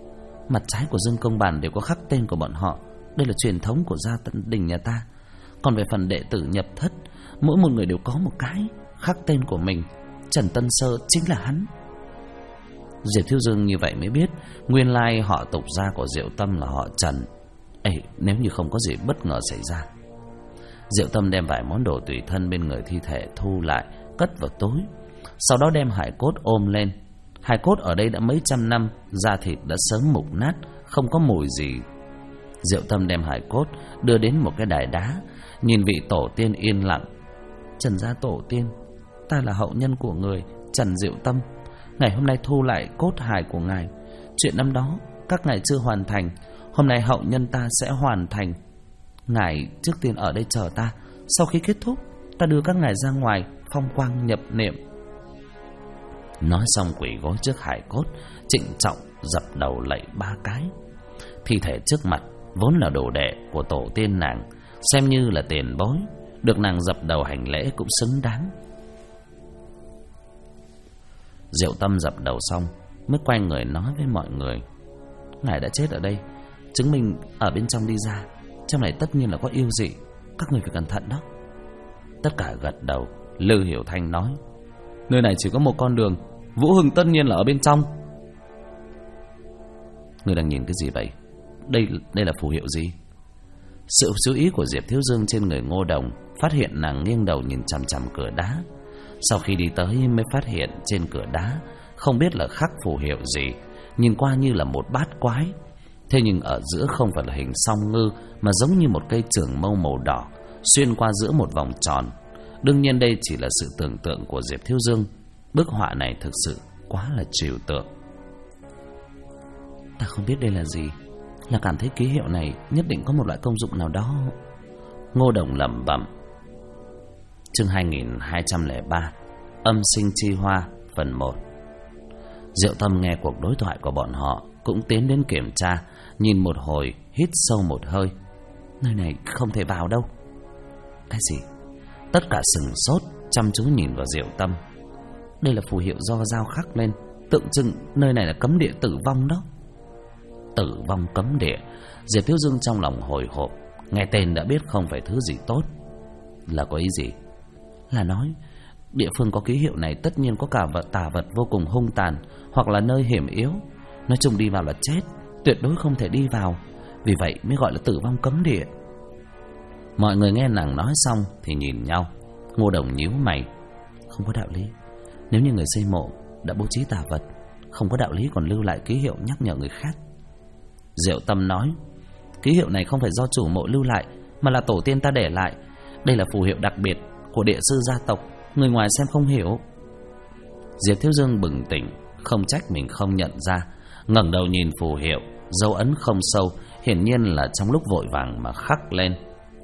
Mặt trái của Dương Công Bàn đều có khắc tên của bọn họ. Đây là truyền thống của gia đình nhà ta. Còn về phần đệ tử nhập thất, mỗi một người đều có một cái khắc tên của mình. Trần Tân Sơ chính là hắn. Diệp Thiếu Dương như vậy mới biết nguyên lai họ tục gia của Diệu Tâm là họ Trần. Nếu như không có gì bất ngờ xảy ra. Diệu Tâm đem vài món đồ tùy thân bên người thi thể thu lại, cất vào túi. Sau đó đem hài cốt ôm lên. Hài cốt ở đây đã mấy trăm năm, da thịt đã sớm mục nát, không có mùi gì. Diệu Tâm đem hài cốt đưa đến một cái đài đá, nhìn vị tổ tiên yên lặng. Trần gia tổ tiên, ta là hậu nhân của người Trần Diệu Tâm. Ngày hôm nay thu lại cốt hài của ngài. Chuyện năm đó các ngài chưa hoàn thành, hôm nay hậu nhân ta sẽ hoàn thành. Ngài trước tiên ở đây chờ ta, sau khi kết thúc ta đưa các ngài ra ngoài phong quang nhập niệm. Nói xong quỳ gối trước hài cốt, trịnh trọng dập đầu lạy 3 cái. Thi thể trước mặt vốn là đồ đệ của tổ tiên nàng, xem như là tiền bối, được nàng dập đầu hành lễ cũng xứng đáng. Diệu Tâm dập đầu xong mới quay người nói với mọi người: ngài đã chết ở đây, chứng minh ở bên trong đi ra, trong này tất nhiên là có yêu dị, các người phải cẩn thận đó. Tất cả gật đầu. Lư Hiểu Thanh nói: nơi này chỉ có một con đường, Vũ Hưng tất nhiên là ở bên trong. Người đang nhìn cái gì vậy? Đây là phù hiệu gì? Sự chú ý của Diệp Thiếu Dương trên người Ngô Đồng phát hiện nàng nghiêng đầu nhìn chằm chằm cửa đá. Sau khi đi tới mới phát hiện trên cửa đá không biết là khắc phù hiệu gì, nhìn qua như là một bát quái. Thế nhưng ở giữa không phải là hình song ngư, mà giống như một cây trường mâu màu đỏ xuyên qua giữa một vòng tròn. Đương nhiên đây chỉ là sự tưởng tượng của Diệp Thiếu Dương. Bức họa này thực sự quá là trừu tượng. Ta không biết đây là gì, là cảm thấy ký hiệu này nhất định có một loại công dụng nào đó. Ngô Đồng lẩm bẩm. Chương 2203 Âm sinh chi hoa phần 1. Diệu Tâm nghe cuộc đối thoại của bọn họ, cũng tiến đến kiểm tra, nhìn một hồi, hít sâu một hơi. Nơi này không thể vào đâu. Cái gì? Tất cả sừng sốt, chăm chú nhìn vào Diệu Tâm. Đây là phù hiệu do dao khắc lên, tượng trưng nơi này là cấm địa tử vong đó. Tử vong cấm địa. Diệp Thiếu Dương trong lòng hồi hộp, nghe tên đã biết không phải thứ gì tốt. Là có ý gì? Là nói địa phương có ký hiệu này tất nhiên có cả tà vật vô cùng hung tàn, hoặc là nơi hiểm yếu. Nói chung đi vào là chết, tuyệt đối không thể đi vào. Vì vậy mới gọi là tử vong cấm địa. Mọi người nghe nàng nói xong thì nhìn nhau. Ngô Đồng nhíu mày. Không có đạo lý. Nếu như người xây mộ đã bố trí tà vật, không có đạo lý còn lưu lại ký hiệu nhắc nhở người khác. Diệu Tâm nói: ký hiệu này không phải do chủ mộ lưu lại, mà là tổ tiên ta để lại. Đây là phù hiệu đặc biệt của địa sư gia tộc, người ngoài xem không hiểu. Diệp Thiếu Dương bừng tỉnh, không trách mình không nhận ra, ngẩng đầu nhìn phù hiệu, dấu ấn không sâu, hiển nhiên là trong lúc vội vàng mà khắc lên.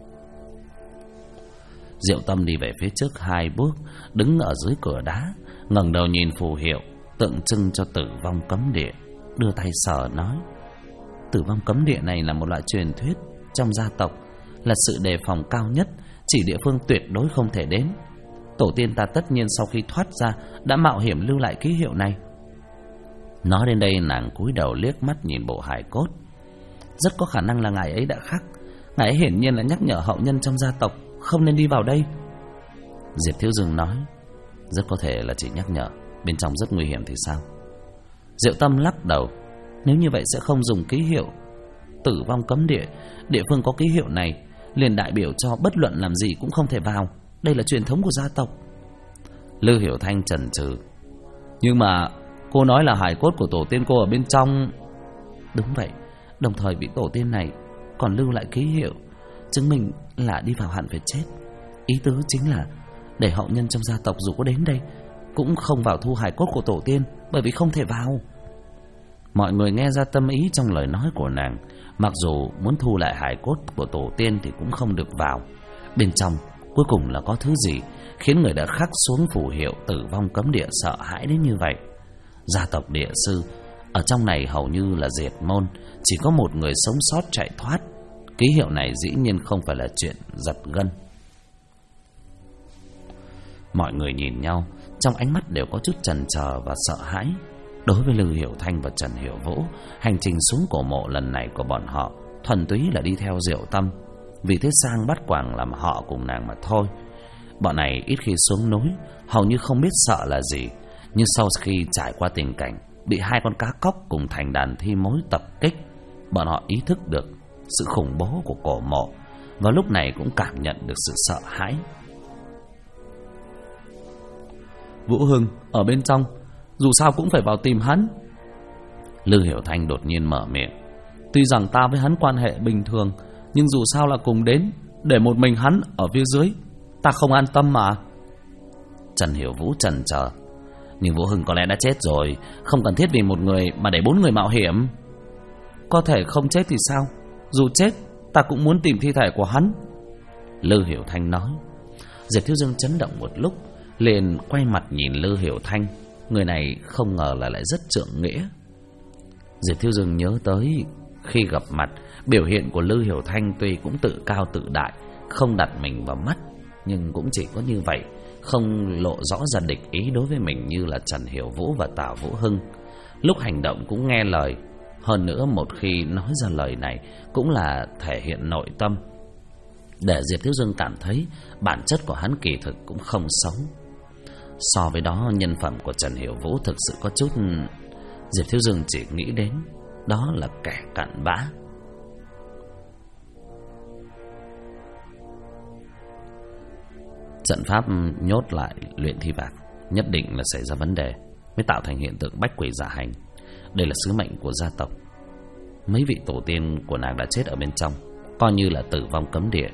Diệu Tâm đi về phía trước 2 bước, đứng ở dưới cửa đá, ngẩng đầu nhìn phù hiệu tượng trưng cho tử vong cấm địa, đưa tay sờ nói: tử vong cấm địa này là một loại truyền thuyết trong gia tộc, là sự đề phòng cao nhất, chỉ địa phương tuyệt đối không thể đến. Tổ tiên ta tất nhiên sau khi thoát ra đã mạo hiểm lưu lại ký hiệu này. Nói đến đây nàng cúi đầu liếc mắt nhìn bộ hài cốt. Rất có khả năng là ngài ấy đã khắc. Ngài ấy hiển nhiên là nhắc nhở hậu nhân trong gia tộc không nên đi vào đây. Diệp Thiếu Dương nói: rất có thể là chỉ nhắc nhở, bên trong rất nguy hiểm thì sao? Diệu Tâm lắc đầu. Nếu như vậy sẽ không dùng ký hiệu tử vong cấm địa. Địa phương có ký hiệu này liền đại biểu cho bất luận làm gì cũng không thể vào. Đây là truyền thống của gia tộc. Lư Hiểu Thanh chần chừ. Nhưng mà cô nói là hài cốt của tổ tiên cô ở bên trong. Đúng vậy. Đồng thời vị tổ tiên này còn lưu lại ký hiệu, chứng minh là đi vào hẳn phải chết. Ý tứ chính là để hậu nhân trong gia tộc dù có đến đây cũng không vào thu hài cốt của tổ tiên, bởi vì không thể vào. Mọi người nghe ra tâm ý trong lời nói của nàng. Mặc dù muốn thu lại hài cốt của tổ tiên thì cũng không được vào. Bên trong cuối cùng là có thứ gì khiến người đã khắc xuống phù hiệu tử vong cấm địa sợ hãi đến như vậy. Gia tộc địa sư ở trong này hầu như là diệt môn, chỉ có một người sống sót chạy thoát. Ký hiệu này dĩ nhiên không phải là chuyện giật gân. Mọi người nhìn nhau, trong ánh mắt đều có chút chần chờ và sợ hãi. Đối với Lư Hiểu Thanh và Trần Hiểu Vũ, hành trình xuống cổ mộ lần này của bọn họ thuần túy là đi theo Diệu Tâm, vì thế Sang bắt quàng làm họ cùng nàng mà thôi. Bọn này ít khi xuống núi, hầu như không biết sợ là gì. Nhưng sau khi trải qua tình cảnh bị hai con cá cóc cùng thành đàn thi mối tập kích, bọn họ ý thức được sự khủng bố của cổ mộ, và lúc này cũng cảm nhận được sự sợ hãi. Vũ Hưng ở bên trong, dù sao cũng phải vào tìm hắn. Lư Hiểu Thanh đột nhiên mở miệng. Tuy rằng ta với hắn quan hệ bình thường, nhưng dù sao là cùng đến, để một mình hắn ở phía dưới, ta không an tâm mà. Trần Hiểu Vũ chần chờ. Nhưng Vũ Hưng có lẽ đã chết rồi, không cần thiết vì một người mà để 4 người mạo hiểm. Có thể không chết thì sao? Dù chết, ta cũng muốn tìm thi thể của hắn. Lư Hiểu Thanh nói. Diệp Thiếu Dương chấn động một lúc, liền quay mặt nhìn Lư Hiểu Thanh. Người này không ngờ là lại rất trượng nghĩa. Diệp Thiếu Dương nhớ tới khi gặp mặt, biểu hiện của Lư Hiểu Thanh tuy cũng tự cao tự đại, không đặt mình vào mắt, nhưng cũng chỉ có như vậy, không lộ rõ ra địch ý đối với mình như là Trần Hiểu Vũ và Tào Vũ Hưng. Lúc hành động cũng nghe lời, hơn nữa một khi nói ra lời này cũng là thể hiện nội tâm, để Diệp Thiếu Dương cảm thấy bản chất của hắn kỳ thực cũng không xấu. So với đó, nhân phẩm của Trần Hiểu Vũ thực sự có chút Diệp Thiếu Dương chỉ nghĩ đến đó là kẻ cặn bã. Trận pháp nhốt lại luyện thi vạc nhất định là xảy ra vấn đề, mới tạo thành hiện tượng bách quỷ giả hành. Đây là sứ mệnh của gia tộc. Mấy vị tổ tiên của nàng đã chết ở bên trong, coi như là tử vong cấm địa.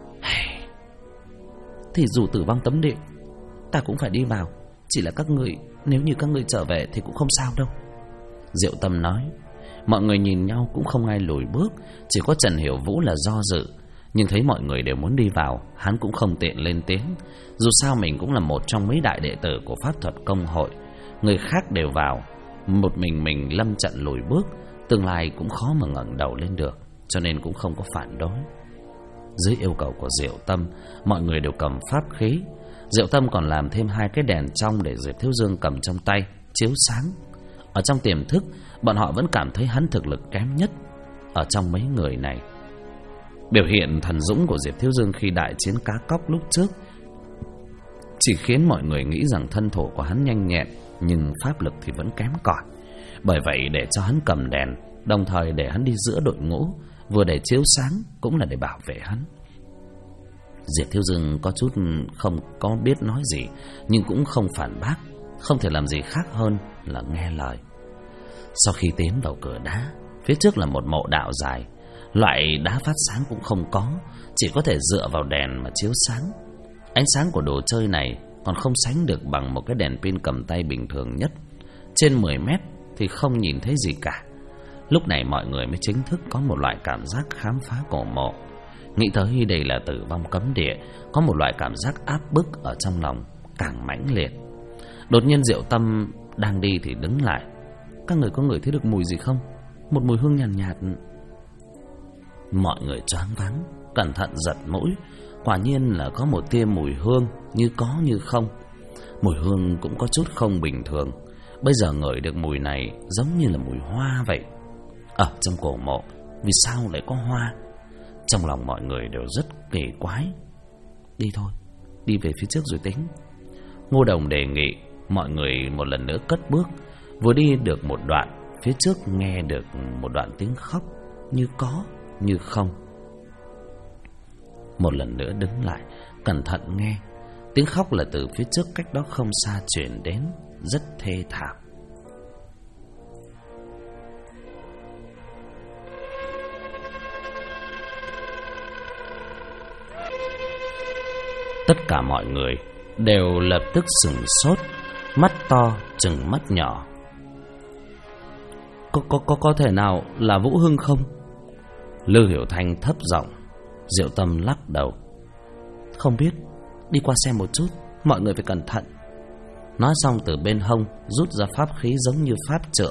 Thì dù tử vong cấm địa, ta cũng phải đi vào. Chỉ là các người, nếu như các người trở về thì cũng không sao đâu. Diệu Tâm nói. Mọi người nhìn nhau cũng không ai lùi bước, chỉ có Trần Hiểu Vũ là do dự. Nhưng thấy mọi người đều muốn đi vào, hắn cũng không tiện lên tiếng. Dù sao mình cũng là một trong mấy đại đệ tử của pháp thuật công hội. Người khác đều vào, một mình lâm trận lùi bước, tương lai cũng khó mà ngẩng đầu lên được, cho nên cũng không có phản đối. Dưới yêu cầu của Diệu Tâm, mọi người đều cầm pháp khí. Diệu Tâm còn làm thêm 2 cái đèn trong để Diệp Thiếu Dương cầm trong tay, chiếu sáng. Ở trong tiềm thức, bọn họ vẫn cảm thấy hắn thực lực kém nhất ở trong mấy người này. Biểu hiện thần dũng của Diệp Thiếu Dương khi đại chiến cá cóc lúc trước chỉ khiến mọi người nghĩ rằng thân thủ của hắn nhanh nhẹn, nhưng pháp lực thì vẫn kém cỏi. Bởi vậy để cho hắn cầm đèn, đồng thời để hắn đi giữa đội ngũ, vừa để chiếu sáng cũng là để bảo vệ hắn. Diệp Thiếu Dương có chút không có biết nói gì, nhưng cũng không phản bác, không thể làm gì khác hơn là nghe lời. Sau khi tiến vào cửa đá, phía trước là một mộ đạo dài. Loại đá phát sáng cũng không có, chỉ có thể dựa vào đèn mà chiếu sáng. Ánh sáng của đồ chơi này còn không sánh được bằng một cái đèn pin cầm tay bình thường nhất. Trên 10 mét thì không nhìn thấy gì cả. Lúc này mọi người mới chính thức có một loại cảm giác khám phá cổ mộ. Nghĩ tới đây là tử vong cấm địa, có một loại cảm giác áp bức ở trong lòng càng mãnh liệt. Đột nhiên Diệu Tâm đang đi thì đứng lại. Các người có ngửi thấy được mùi gì không? Một mùi hương nhàn nhạt. Mọi người choáng váng, cẩn thận giật mũi. Quả nhiên là có một tia mùi hương, như có như không. Mùi hương cũng có chút không bình thường. Bây giờ ngửi được mùi này giống như là mùi hoa vậy. Ở trong cổ mộ, vì sao lại có hoa? Trong lòng mọi người đều rất kỳ quái. Đi thôi, đi về phía trước rồi tính. Ngô Đồng đề nghị mọi người một lần nữa cất bước. Vừa đi được một đoạn, phía trước nghe được một đoạn tiếng khóc, như có như không. Một lần nữa đứng lại, cẩn thận nghe. Tiếng khóc là từ phía trước cách đó không xa truyền đến, rất thê thảm. Tất cả mọi người đều lập tức sửng sốt, mắt to chừng mắt nhỏ. Có thể nào là Vũ Hưng không? Lư Hiểu Thanh thấp giọng. Diệu Tâm lắc đầu. Không biết, đi qua xem một chút, mọi người phải cẩn thận. Nói xong từ bên hông rút ra pháp khí giống như pháp trượng.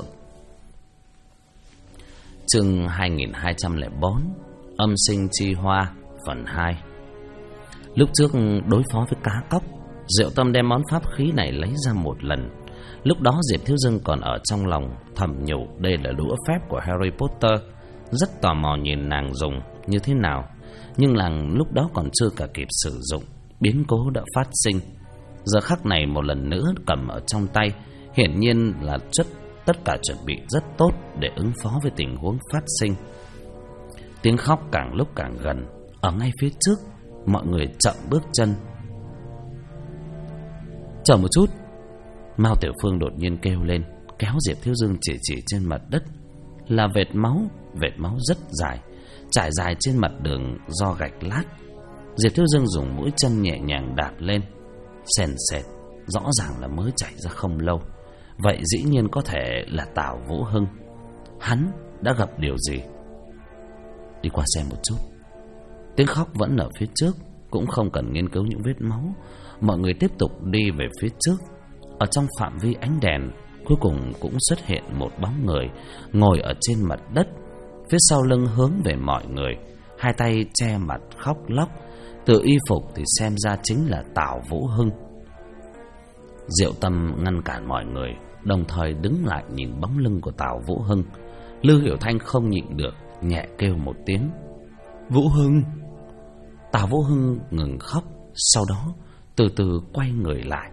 Chương 2204, Âm sinh chi hoa, phần 2. Lúc trước đối phó với cá cóc, Diệu Tâm đem món pháp khí này lấy ra một lần. Lúc đó Diệp Thiếu Dương còn ở trong lòng thầm nhủ đây là đũa phép của Harry Potter, rất tò mò nhìn nàng dùng như thế nào. Nhưng nàng lúc đó còn chưa cả kịp sử dụng, biến cố đã phát sinh. Giờ khắc này một lần nữa cầm ở trong tay, hiển nhiên là tất cả chuẩn bị rất tốt để ứng phó với tình huống phát sinh. Tiếng khóc càng lúc càng gần. Ở ngay phía trước, mọi người chậm bước chân. Chờ một chút. Mao Tiểu Phương đột nhiên kêu lên, kéo Diệp Thiếu Dương chỉ trên mặt đất. Là vệt máu rất dài, trải dài trên mặt đường do gạch lát. Diệp Thiếu Dương dùng mũi chân nhẹ nhàng đạp lên, sền sệt, rõ ràng là mới chảy ra không lâu. Vậy dĩ nhiên có thể là Tào Vũ Hưng. Hắn đã gặp điều gì? Đi qua xem một chút. Tiếng khóc vẫn ở phía trước, cũng không cần nghiên cứu những vết máu. Mọi người tiếp tục đi về phía trước. Ở trong phạm vi ánh đèn, cuối cùng cũng xuất hiện một bóng người ngồi ở trên mặt đất, phía sau lưng hướng về mọi người, hai tay che mặt khóc lóc. Từ y phục thì xem ra chính là Tào Vũ Hưng. Diệu Tâm ngăn cản mọi người, đồng thời đứng lại nhìn bóng lưng của Tào Vũ Hưng. Lưu Hiểu Thanh không nhịn được, nhẹ kêu một tiếng: Vũ Hưng. Tào Vũ Hưng ngừng khóc, sau đó từ từ quay người lại.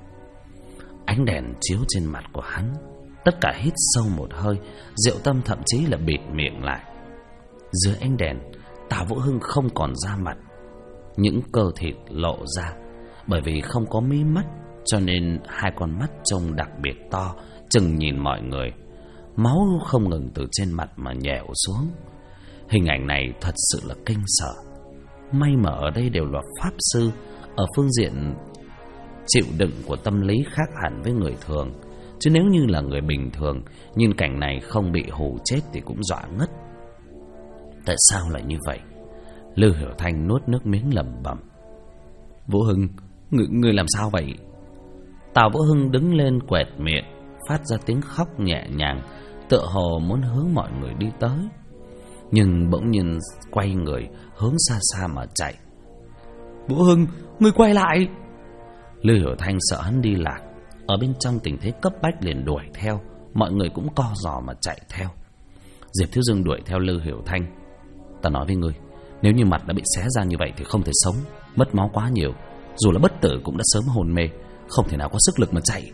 Ánh đèn chiếu trên mặt của hắn, tất cả hít sâu một hơi. Diệu Tâm thậm chí là bịt miệng lại. Dưới ánh đèn, Tào Vũ Hưng không còn da mặt, những cơ thịt lộ ra. Bởi vì không có mí mắt, cho nên hai con mắt trông đặc biệt to, chừng nhìn mọi người. Máu không ngừng từ trên mặt mà nhèo xuống. Hình ảnh này thật sự là kinh sợ. May mà ở đây đều là pháp sư, ở phương diện chịu đựng của tâm lý khác hẳn với người thường. Chứ nếu như là người bình thường, nhìn cảnh này không bị hù chết thì cũng dọa ngất. Tại sao lại như vậy? Lưu Hiểu Thanh nuốt nước miếng lẩm bẩm: Vũ Hưng, người làm sao vậy? Tào Vũ Hưng đứng lên quẹt miệng, phát ra tiếng khóc nhẹ nhàng, tựa hồ muốn hướng mọi người đi tới. Nhưng bỗng nhiên quay người hướng xa xa mà chạy. Vũ Hưng, người quay lại! Lưu Hiểu Thanh sợ hắn đi lạc, ở bên trong tình thế cấp bách liền đuổi theo. Mọi người cũng co giò mà chạy theo. Diệp Thiếu Dương đuổi theo Lưu Hiểu Thanh. Ta nói với ngươi, nếu như mặt đã bị xé ra như vậy thì không thể sống, mất máu quá nhiều. Dù là bất tử cũng đã sớm hôn mê, không thể nào có sức lực mà chạy.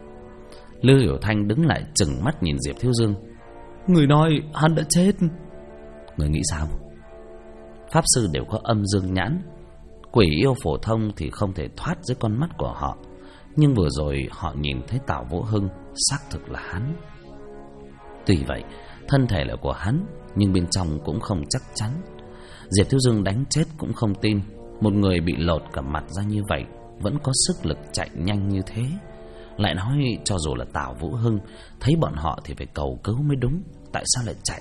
Lưu Hiểu Thanh đứng lại trừng mắt nhìn Diệp Thiếu Dương. Người nói hắn đã chết. Người nghĩ sao? Pháp sư đều có âm dương nhãn. Quỷ yêu phổ thông thì không thể thoát dưới con mắt của họ. Nhưng vừa rồi họ nhìn thấy Tào Vũ Hưng, xác thực là hắn. Tuy vậy, thân thể là của hắn, nhưng bên trong cũng không chắc chắn. Diệp Thiếu Dương đánh chết cũng không tin một người bị lột cả mặt ra như vậy vẫn có sức lực chạy nhanh như thế. Lại nói cho dù là Tào Vũ Hưng thấy bọn họ thì phải cầu cứu mới đúng. Tại sao lại chạy?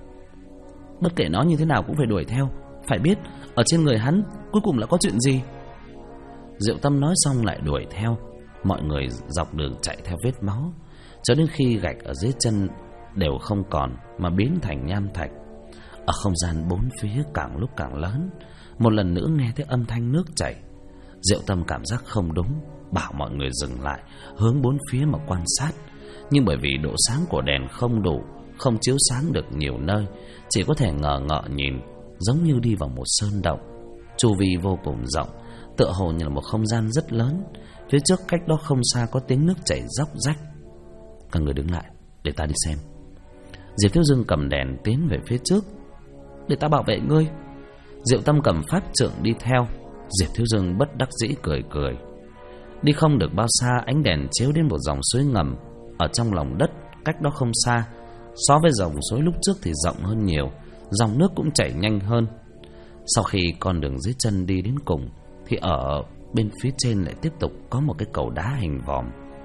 Bất kể nó như thế nào cũng phải đuổi theo. Phải biết ở trên người hắn cuối cùng là có chuyện gì. Diệu Tâm nói xong lại đuổi theo. Mọi người dọc đường chạy theo vết máu, cho đến khi gạch ở dưới chân đều không còn mà biến thành nham thạch. Ở không gian bốn phía càng lúc càng lớn, một lần nữa nghe thấy âm thanh nước chảy. Diệu Tâm cảm giác không đúng, bảo mọi người dừng lại, hướng bốn phía mà quan sát. Nhưng bởi vì độ sáng của đèn không đủ, không chiếu sáng được nhiều nơi, chỉ có thể ngờ ngợ nhìn, giống như đi vào một sơn động. Chu vi vô cùng rộng, tựa hồ như là một không gian rất lớn. Phía trước cách đó không xa có tiếng nước chảy róc rách. Các người đứng lại, để ta đi xem. Diệp Thiếu Dương cầm đèn tiến về phía trước. Để ta bảo vệ ngươi. Diệu Tâm cầm pháp trượng đi theo. Diệp Thiếu Dương bất đắc dĩ cười cười. Đi không được bao xa, ánh đèn chiếu đến một dòng suối ngầm ở trong lòng đất, cách đó không xa. So với dòng suối lúc trước thì rộng hơn nhiều, dòng nước cũng chảy nhanh hơn. Sau khi con đường dưới chân đi đến cùng thì ở bên phía trên lại tiếp tục có một cái cầu đá hình vòm.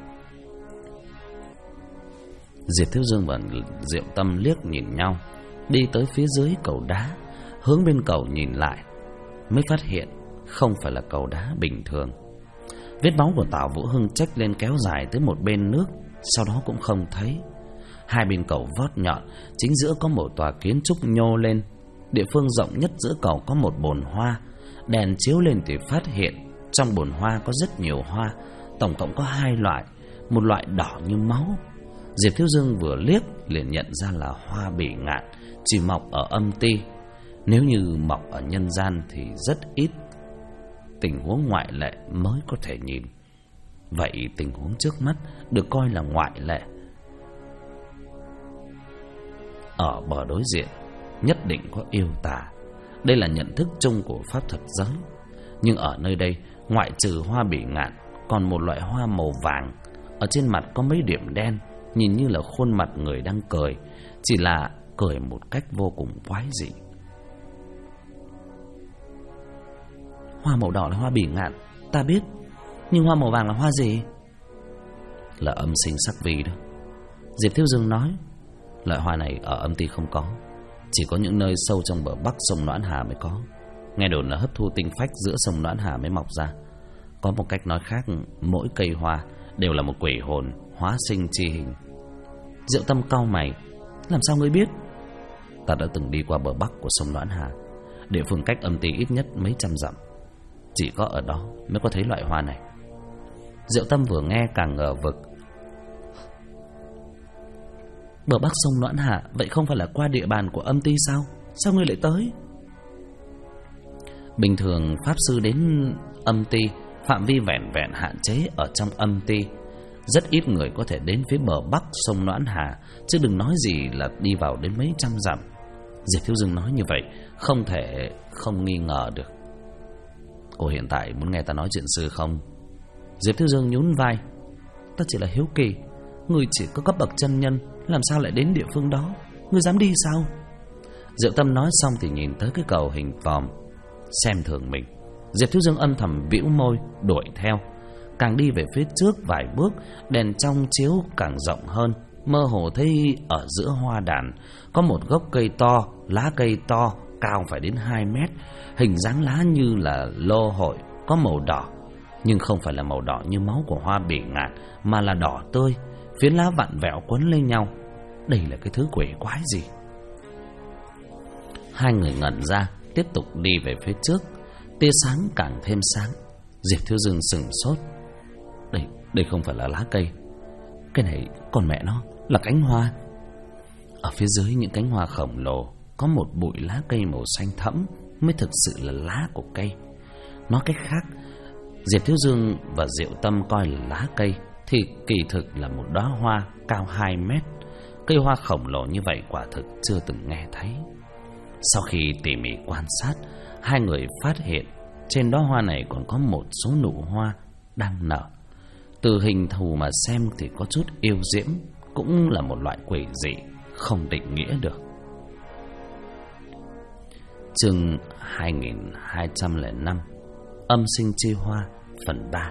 Diệp Thiếu Dương và Diệu Tâm liếc nhìn nhau, đi tới phía dưới cầu đá, hướng bên cầu nhìn lại, mới phát hiện không phải là cầu đá bình thường. Vết máu của Tào Vũ Hưng chếch lên kéo dài tới một bên nước, sau đó cũng không thấy. Hai bên cầu vót nhọn, chính giữa có một tòa kiến trúc nhô lên. Địa phương rộng nhất giữa cầu có một bồn hoa. Đèn chiếu lên thì phát hiện trong bồn hoa có rất nhiều hoa, tổng cộng có 2 loại. một loại đỏ như máu. Diệp Thiếu Dương vừa liếc liền nhận ra là hoa bỉ ngạn chỉ mọc ở âm ti. Nếu như mọc ở nhân gian thì rất ít tình huống ngoại lệ mới có thể nhìn. Vậy tình huống trước mắt được coi là ngoại lệ. Ở bờ đối diện nhất định có yêu tà. Đây là nhận thức chung của pháp thuật giới. Nhưng ở nơi đây, ngoại trừ hoa bỉ ngạn, còn một loại hoa màu vàng. Ở trên mặt có mấy điểm đen, nhìn như là khuôn mặt người đang cười, chỉ là cười một cách vô cùng quái dị. Hoa màu đỏ là hoa bỉ ngạn, ta biết. Nhưng hoa màu vàng là hoa gì? Là âm sinh sắc vi đó. Diệp Thiếu Dương nói. Loại hoa này ở âm ti không có, chỉ có những nơi sâu trong bờ bắc sông Noãn Hà mới có. Nghe đồn là hấp thu tinh phách giữa sông Noãn Hà mới mọc ra. Có một cách nói khác, mỗi cây hoa đều là một quỷ hồn hóa sinh chi hình. Diệu Tâm cau mày. Làm sao ngươi biết? Ta đã từng đi qua bờ bắc của sông Noãn Hà. Địa phương cách âm ti ít nhất mấy trăm dặm. Chỉ có ở đó mới có thấy loại hoa này. Diệu Tâm vừa nghe càng ngờ vực. Bờ bắc sông Noãn Hà, vậy không phải là qua địa bàn của âm ti sao? Sao ngươi lại tới? Bình thường pháp sư đến âm ti, phạm vi vẹn vẹn hạn chế ở trong âm ti. Rất ít người có thể đến phía bờ bắc sông Noãn Hà, chứ đừng nói gì là đi vào đến mấy trăm dặm. Diệp Thiếu Dương nói như vậy không thể không nghi ngờ được. Cô hiện tại muốn nghe ta nói chuyện xưa không? Diệp Thiếu Dương nhún vai. Ta chỉ là hiếu kỳ. Người chỉ có cấp bậc chân nhân, làm sao lại đến địa phương đó? Người dám đi sao? Diệu Tâm nói xong thì nhìn tới cái cầu hình vòm, xem thường mình. Diệp Thiếu Dương âm thầm bĩu môi đuổi theo. Càng đi về phía trước vài bước, đèn trong chiếu càng rộng hơn. Mơ hồ thấy ở giữa hoa đàn có một gốc cây to, lá cây to, cao phải đến 2 mét. Hình dáng lá như là lô hội, có màu đỏ, nhưng không phải là màu đỏ như máu của hoa bỉ ngạn, mà là đỏ tươi. Phiến lá vặn vẹo quấn lên nhau. Đây là cái thứ quỷ quái gì? Hai người ngẩn ra, tiếp tục đi về phía trước. Tia sáng càng thêm sáng. Diệp Thiếu Dương sửng sốt. Đây không phải là lá cây. Cái này còn mẹ nó là cánh hoa. Ở phía dưới những cánh hoa khổng lồ có một bụi lá cây màu xanh thẫm mới thực sự là lá của cây. Nói cách khác, Diệp Thiếu Dương và Diệu Tâm coi là lá cây thì kỳ thực là một đóa hoa cao 2 mét. Cây hoa khổng lồ như vậy quả thực chưa từng nghe thấy. Sau khi tỉ mỉ quan sát, hai người phát hiện trên đóa hoa này còn có một số nụ hoa đang nở. Từ hình thù mà xem thì có chút yêu diễm, cũng là một loại quỷ dị không định nghĩa được. Chương 2205 Âm sinh chi hoa phần 3.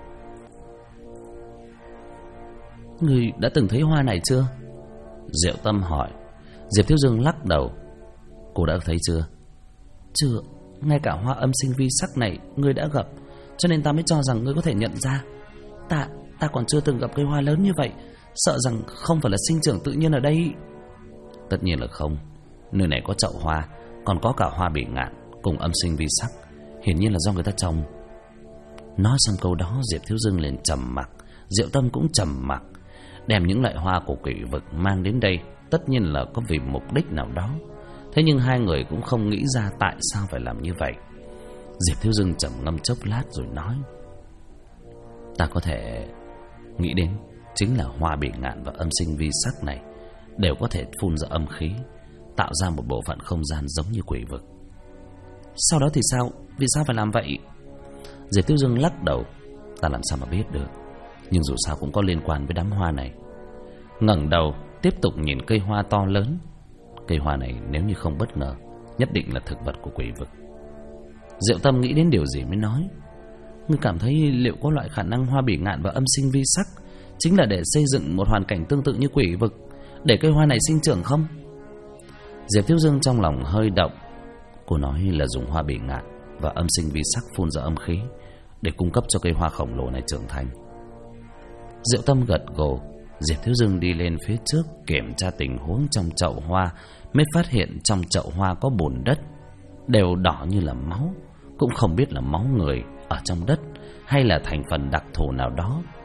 Người đã từng thấy hoa này chưa? Diệu Tâm hỏi. Diệp Thiếu Dương lắc đầu. Cô đã thấy chưa? Chưa, ngay cả hoa âm sinh vi sắc này ngươi đã gặp, cho nên ta mới cho rằng ngươi có thể nhận ra. Ta còn chưa từng gặp cây hoa lớn như vậy, sợ rằng không phải là sinh trưởng tự nhiên ở đây. Tất nhiên là không. Nơi này có chậu hoa, còn có cả hoa bỉ ngạn cùng âm sinh vi sắc, hiển nhiên là do người ta trồng. Nói xong câu đó, Diệp Thiếu Dương liền trầm mặc. Diệu Tâm cũng trầm mặc. Đem những loại hoa của quỷ vực mang đến đây tất nhiên là có vì mục đích nào đó. Thế nhưng hai người cũng không nghĩ ra tại sao phải làm như vậy. Diệp Thiếu Dương trầm ngâm chốc lát rồi nói. Ta có thể nghĩ đến chính là hoa bỉ ngạn và âm sinh vi sắc này đều có thể phun ra âm khí, tạo ra một bộ phận không gian giống như quỷ vực. Sau đó thì sao? Vì sao phải làm vậy? Diệp Thiếu Dương lắc đầu. Ta làm sao mà biết được, nhưng dù sao cũng có liên quan với đám hoa này. Ngẩng đầu tiếp tục nhìn cây hoa to lớn. Cây hoa này nếu như không bất ngờ, nhất định là thực vật của quỷ vực. Diệu Tâm nghĩ đến điều gì mới nói. Ngươi cảm thấy liệu có loại khả năng hoa bỉ ngạn và âm sinh vi sắc chính là để xây dựng một hoàn cảnh tương tự như quỷ vực, để cây hoa này sinh trưởng không? Diệp Thiếu Dương trong lòng hơi động. Cô nói là dùng hoa bỉ ngạn và âm sinh vi sắc phun ra âm khí để cung cấp cho cây hoa khổng lồ này trưởng thành. Diệu Tâm gật gù. Diệp Thiếu Dương đi lên phía trước kiểm tra tình huống trong chậu hoa, mới phát hiện trong chậu hoa có bùn đất, đều đỏ như là máu. Cũng không biết là máu người ở trong đất hay là thành phần đặc thù nào đó.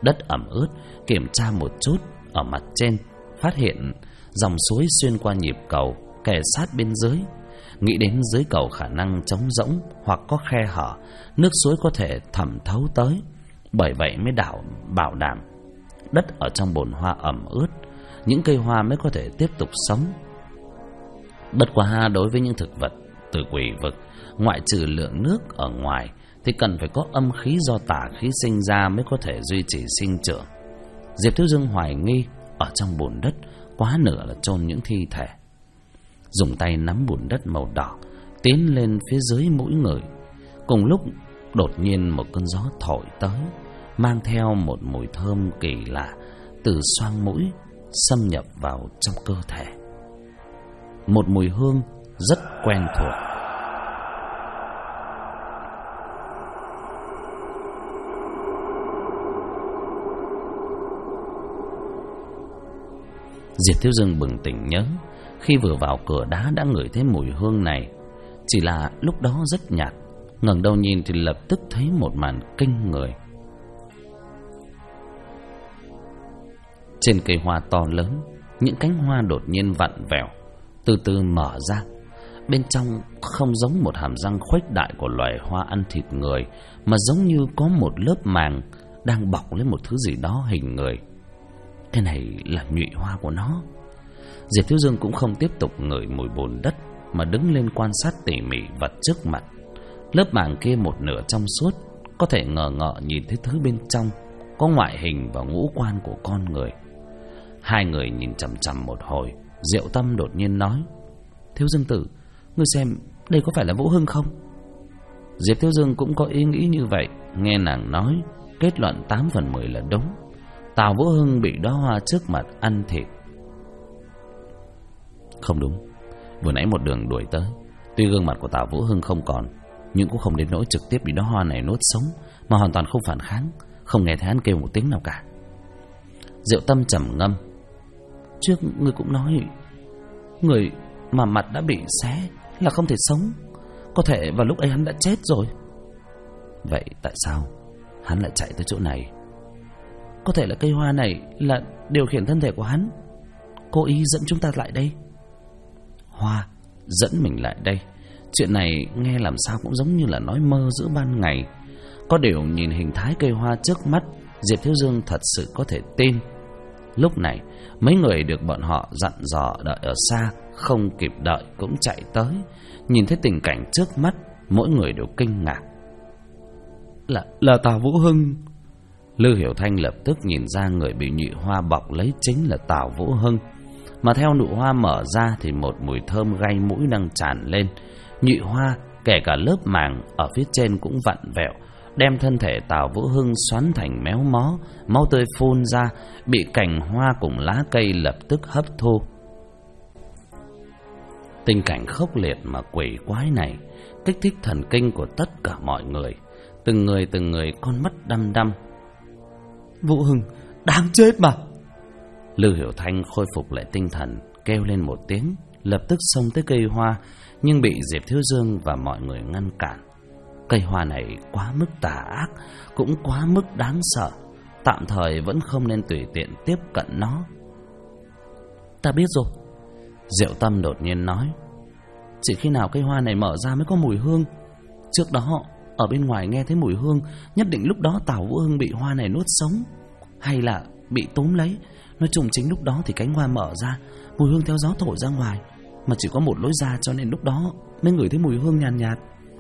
Đất ẩm ướt, kiểm tra một chút ở mặt trên, phát hiện dòng suối xuyên qua nhịp cầu kề sát bên dưới. Nghĩ đến dưới cầu khả năng trống rỗng hoặc có khe hở, nước suối có thể thẩm thấu tới. Bởi vậy mới bảo đảm đất ở trong bồn hoa ẩm ướt, những cây hoa mới có thể tiếp tục sống. Bất quá đối với những thực vật từ quỷ vực, ngoại trừ lượng nước ở ngoài thì cần phải có âm khí do tà khí sinh ra mới có thể duy trì sinh trưởng. Diệp Thiếu Dương hoài nghi ở trong bùn đất quá nửa là chôn những thi thể. Dùng tay nắm bùn đất màu đỏ tiến lên phía dưới mũi người. Cùng lúc đột nhiên một cơn gió thổi tới, mang theo một mùi thơm kỳ lạ từ xoang mũi xâm nhập vào trong cơ thể. Một mùi hương rất quen thuộc. Diệp Thiếu Dương bừng tỉnh nhớ, khi vừa vào cửa đá đã ngửi thấy mùi hương này, chỉ là lúc đó rất nhạt. Ngẩng đầu nhìn thì lập tức thấy một màn kinh người. Trên cây hoa to lớn, những cánh hoa đột nhiên vặn vẹo, từ từ mở ra. Bên trong không giống một hàm răng khuếch đại của loài hoa ăn thịt người, mà giống như có một lớp màng đang bọc lấy một thứ gì đó hình người. Cái này là nhụy hoa của nó. Diệp Thiếu Dương cũng không tiếp tục ngửi mùi bùn đất, mà đứng lên quan sát tỉ mỉ vật trước mặt. Lớp màng kia một nửa trong suốt, có thể ngờ ngợ nhìn thấy thứ bên trong, có ngoại hình và ngũ quan của con người. Hai người nhìn chằm chằm một hồi, Diệu Tâm đột nhiên nói: Thiếu Dương tử, ngươi xem đây có phải là Vũ Hưng không? Diệp Thiếu Dương cũng có ý nghĩ như vậy. Nghe nàng nói, kết luận 8 phần 10 là đúng. Tào Vũ Hưng bị đóa hoa trước mặt ăn thịt. Không đúng, vừa nãy một đường đuổi tới, tuy gương mặt của Tào Vũ Hưng không còn, nhưng cũng không đến nỗi trực tiếp bị đóa hoa này nuốt sống, mà hoàn toàn không phản kháng, không nghe thấy hắn kêu một tiếng nào cả. Diệu Tâm trầm ngâm: Trước ngươi cũng nói, người mà mặt đã bị xé là không thể sống, có thể vào lúc ấy hắn đã chết rồi. Vậy tại sao hắn lại chạy tới chỗ này? Có thể là cây hoa này là điều khiển thân thể của hắn, cố ý dẫn chúng ta lại đây. Hoa dẫn mình lại đây? Chuyện này nghe làm sao cũng giống như là nói mơ giữa ban ngày. Có điều nhìn hình thái cây hoa trước mắt, Diệp Thiếu Dương thật sự có thể tin. Lúc này mấy người được bọn họ dặn dò đợi ở xa, không kịp đợi cũng chạy tới. Nhìn thấy tình cảnh trước mắt, mỗi người đều kinh ngạc. Là Tào Vũ Hưng. Lư Hiểu Thanh lập tức nhìn ra người bị nhụy hoa bọc lấy chính là Tào Vũ Hưng. Mà theo nụ hoa mở ra thì một mùi thơm gai mũi đang tràn lên. Nhụy hoa, kể cả lớp màng ở phía trên cũng vặn vẹo, đem thân thể Tào Vũ Hưng xoắn thành méo mó, máu tươi phun ra, bị cành hoa cùng lá cây lập tức hấp thu. Tình cảnh khốc liệt mà quỷ quái này kích thích thần kinh của tất cả mọi người. Từng người con mắt đăm đăm. Vũ Hưng đáng chết mà. Lư Hiểu Thanh khôi phục lại tinh thần, kêu lên một tiếng, lập tức xông tới cây hoa, nhưng bị Diệp Thiếu Dương và mọi người ngăn cản. Cây hoa này quá mức tà ác, cũng quá mức đáng sợ, tạm thời vẫn không nên tùy tiện tiếp cận nó. Ta biết rồi. Diệu Tâm đột nhiên nói: Chỉ khi nào cây hoa này mở ra mới có mùi hương. Trước đó ở bên ngoài nghe thấy mùi hương, nhất định lúc đó Tào Vũ Hưng bị hoa này nuốt sống, hay là bị túm lấy. Nói chung chính lúc đó thì cánh hoa mở ra, mùi hương theo gió thổi ra ngoài, mà chỉ có một lối ra, cho nên lúc đó mới ngửi thấy mùi hương nhàn nhạt.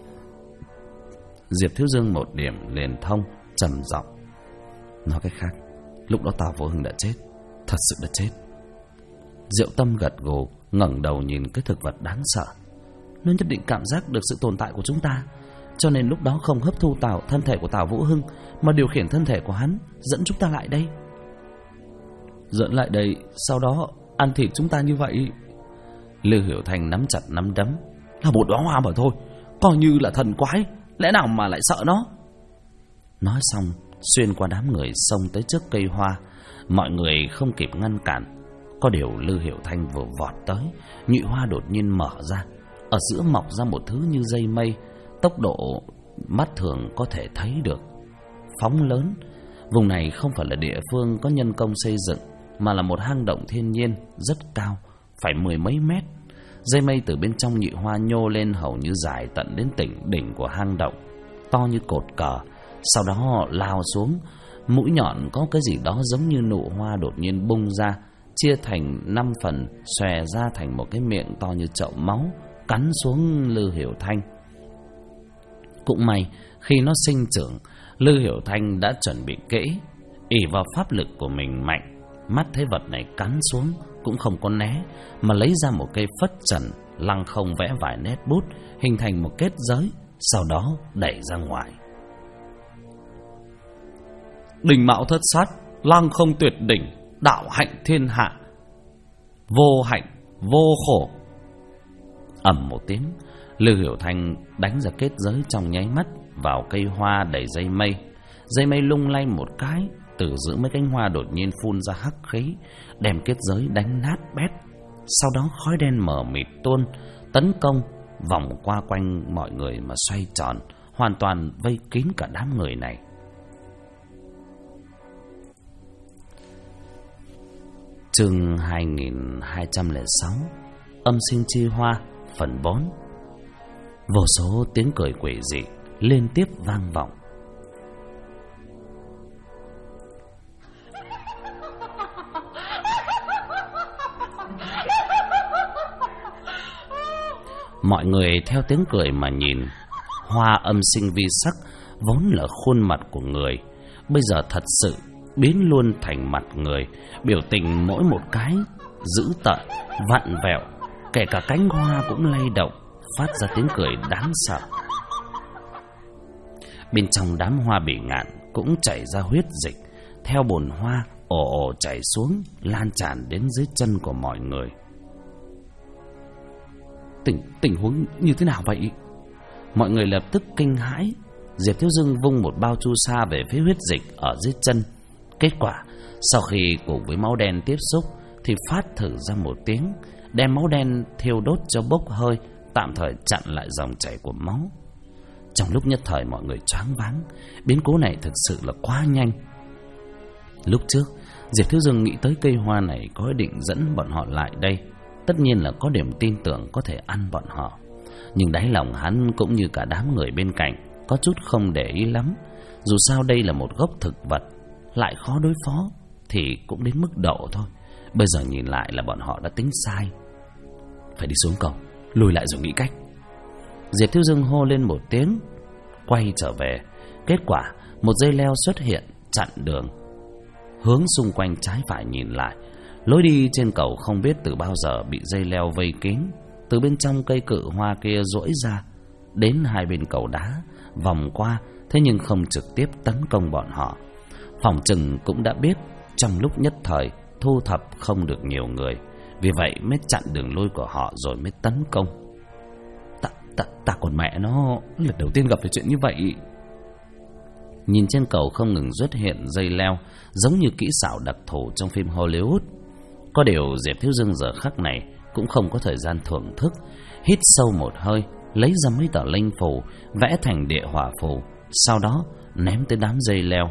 Diệp Thiếu Dương một điểm liền thông, trầm giọng: Nói cách khác, lúc đó Tào Vũ Hưng đã chết, thật sự đã chết. Diệu Tâm gật gù, ngẩng đầu nhìn cái thực vật đáng sợ. Nó nhất định cảm giác được sự tồn tại của chúng ta, cho nên lúc đó không hấp thu thân thể của Tào Vũ Hưng, mà điều khiển thân thể của hắn dẫn chúng ta lại đây. Dẫn lại đây, sau đó ăn thịt chúng ta như vậy. Lư Hiểu Thanh nắm chặt nắm đấm: Là một đóa hoa mà thôi, coi như là thần quái, lẽ nào mà lại sợ nó? Nói xong, xuyên qua đám người xông tới trước cây hoa. Mọi người không kịp ngăn cản. Có điều Lư Hiểu Thanh vừa vọt tới, nhụy hoa đột nhiên mở ra, ở giữa mọc ra một thứ như dây mây, tốc độ mắt thường có thể thấy được, phóng lớn, Vùng này không phải là địa phương có nhân công xây dựng, mà là một hang động thiên nhiên rất cao, phải 10 mấy mét. Dây mây từ bên trong nhị hoa nhô lên hầu như dài tận đến đỉnh của hang động, to như cột cờ. Sau đó lao xuống, mũi nhọn có cái gì đó giống như nụ hoa đột nhiên bung ra, chia thành 5 phần, xòe ra thành một cái miệng to như chậu máu, cắn xuống Lư Hiểu Thanh. Cũng may khi nó sinh trưởng, Lư Hiểu Thanh đã chuẩn bị kỹ, ỷ vào pháp lực của mình mạnh, mắt thấy vật này cắn xuống cũng không có né, mà lấy ra một cây phất trần, lăng không vẽ vài nét bút, hình thành một kết giới, sau đó đẩy ra ngoài. Đình mạo thất sát, lăng không tuyệt đỉnh, đạo hạnh thiên hạ, vô hạnh vô khổ. Ầm một tiếng, Lư Hiểu Thanh đánh ra kết giới trong nháy mắt vào cây hoa đầy dây mây. Dây mây lung lay một cái, từ giữa mấy cánh hoa đột nhiên phun ra hắc khí, đem kết giới đánh nát bét. Sau đó khói đen mờ mịt tuôn, tấn công, vòng qua quanh mọi người mà xoay tròn, hoàn toàn vây kín cả đám người này. Chương 2206, Âm sinh chi hoa, phần 4. Vô số tiếng cười quỷ dị liên tiếp vang vọng. Mọi người theo tiếng cười mà nhìn. Hoa âm sinh vi sắc vốn là khuôn mặt của người, bây giờ thật sự biến luôn thành mặt người, biểu tình mỗi một cái dữ tợn, vặn vẹo, kể cả cánh hoa cũng lay động, phát ra tiếng cười đáng sợ. Bên trong đám hoa bỉ ngạn cũng chảy ra huyết dịch, theo bồn hoa ồ ồ chảy xuống, lan tràn đến dưới chân của mọi người. Tình huống như thế nào vậy? Mọi người lập tức kinh hãi. Diệp Thiếu Dương vung một bao chu sa về phía huyết dịch ở dưới chân. Kết quả sau khi cùng với máu đen tiếp xúc thì phát thử ra một tiếng, đem máu đen thiêu đốt cho bốc hơi, tạm thời chặn lại dòng chảy của máu. Trong lúc nhất thời mọi người choáng váng, biến cố này thực sự là quá nhanh. Lúc trước Diệp Thiếu Dương nghĩ tới cây hoa này có ý định dẫn bọn họ lại đây, tất nhiên là có điểm tin tưởng có thể ăn bọn họ. Nhưng đáy lòng hắn cũng như cả đám người bên cạnh có chút không để ý lắm. Dù sao đây là một gốc thực vật, lại khó đối phó thì cũng đến mức độ thôi. Bây giờ nhìn lại là bọn họ đã tính sai. Phải đi xuống cầu, lùi lại rồi nghĩ cách. Diệp Thiếu Dương hô lên một tiếng, quay trở về. Kết quả một dây leo xuất hiện chặn đường. Hướng xung quanh trái phải nhìn lại, lối đi trên cầu không biết từ bao giờ bị dây leo vây kín. Từ bên trong cây cự hoa kia duỗi ra đến hai bên cầu đá, vòng qua, thế nhưng không trực tiếp tấn công bọn họ. Phòng chừng cũng đã biết trong lúc nhất thời thu thập không được nhiều người, vì vậy mới chặn đường lui của họ rồi mới tấn công. Ta còn mẹ nó, lần đầu tiên gặp phải chuyện như vậy. Nhìn trên cầu không ngừng xuất hiện dây leo, giống như kỹ xảo đặc thù trong phim Hollywood. Có điều Diệp Thiếu Dương giờ khắc này cũng không có thời gian thưởng thức. Hít sâu một hơi, lấy ra mấy tờ linh phù, vẽ thành địa hỏa phù, sau đó ném tới đám dây leo.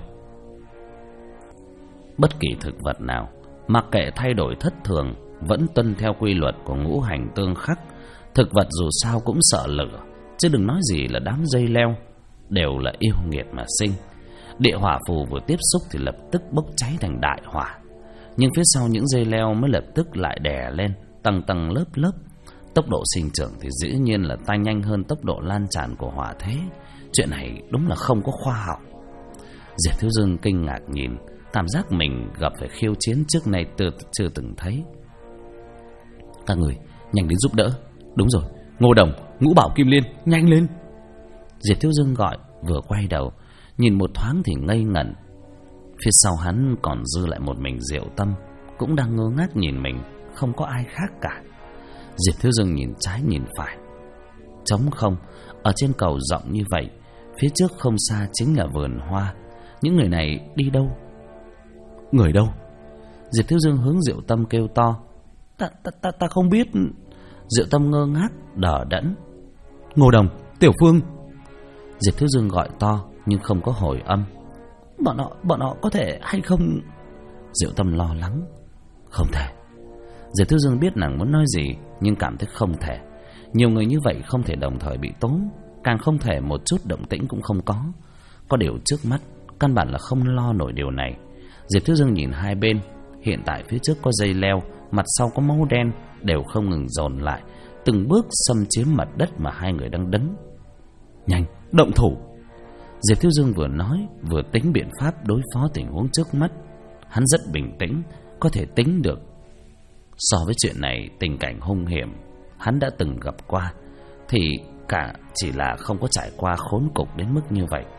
Bất kỳ thực vật nào, mặc kệ thay đổi thất thường, vẫn tuân theo quy luật của ngũ hành tương khắc. Thực vật dù sao cũng sợ lửa, chứ đừng nói gì là đám dây leo, đều là yêu nghiệt mà sinh. Địa hỏa phù vừa tiếp xúc thì lập tức bốc cháy thành đại hỏa. Nhưng phía sau những dây leo mới lập tức lại đè lên, tầng tầng lớp lớp. Tốc độ sinh trưởng thì dĩ nhiên là ta nhanh hơn tốc độ lan tràn của hỏa thế. Chuyện này đúng là không có khoa học. Diệp Thiếu Dương kinh ngạc nhìn, cảm giác mình gặp phải khiêu chiến trước nay chưa từng thấy. Các người nhanh đến giúp đỡ. Đúng rồi, Ngô Đồng, Ngũ Bảo Kim Liên, nhanh lên. Diệp Thiếu Dương gọi, vừa quay đầu nhìn một thoáng thì ngây ngẩn. Phía sau hắn còn dư lại một mình Diệu Tâm, cũng đang ngơ ngác nhìn mình, không có ai khác cả. Diệp Thiếu Dương nhìn trái nhìn phải, trống không. Ở trên cầu rộng như vậy, phía trước không xa chính là vườn hoa. Những người này đi đâu? Người đâu? Diệp Thiếu Dương hướng Diệu Tâm kêu to. Ta không biết. Diệu Tâm ngơ ngác, đờ đẫn. Ngô Đồng, Tiểu Phương. Diệp Thiếu Dương gọi to nhưng không có hồi âm. Bọn họ có thể hay không? Diệu Tâm lo lắng. Không thể. Diệp Thiếu Dương biết nàng muốn nói gì, nhưng cảm thấy không thể. Nhiều người như vậy không thể đồng thời bị tóm, càng không thể một chút động tĩnh cũng không có. Có điều trước mắt căn bản là không lo nổi điều này. Diệp Thiếu Dương nhìn hai bên. Hiện tại phía trước có dây leo, mặt sau có máu đen, đều không ngừng dồn lại, từng bước xâm chiếm mặt đất mà hai người đang đứng. Nhanh, động thủ! Diệp Thiếu Dương vừa nói vừa tính biện pháp đối phó tình huống trước mắt. Hắn rất bình tĩnh, có thể tính được. So với chuyện này, tình cảnh hung hiểm hắn đã từng gặp qua, thì cả chỉ là không có trải qua khốn cục đến mức như vậy.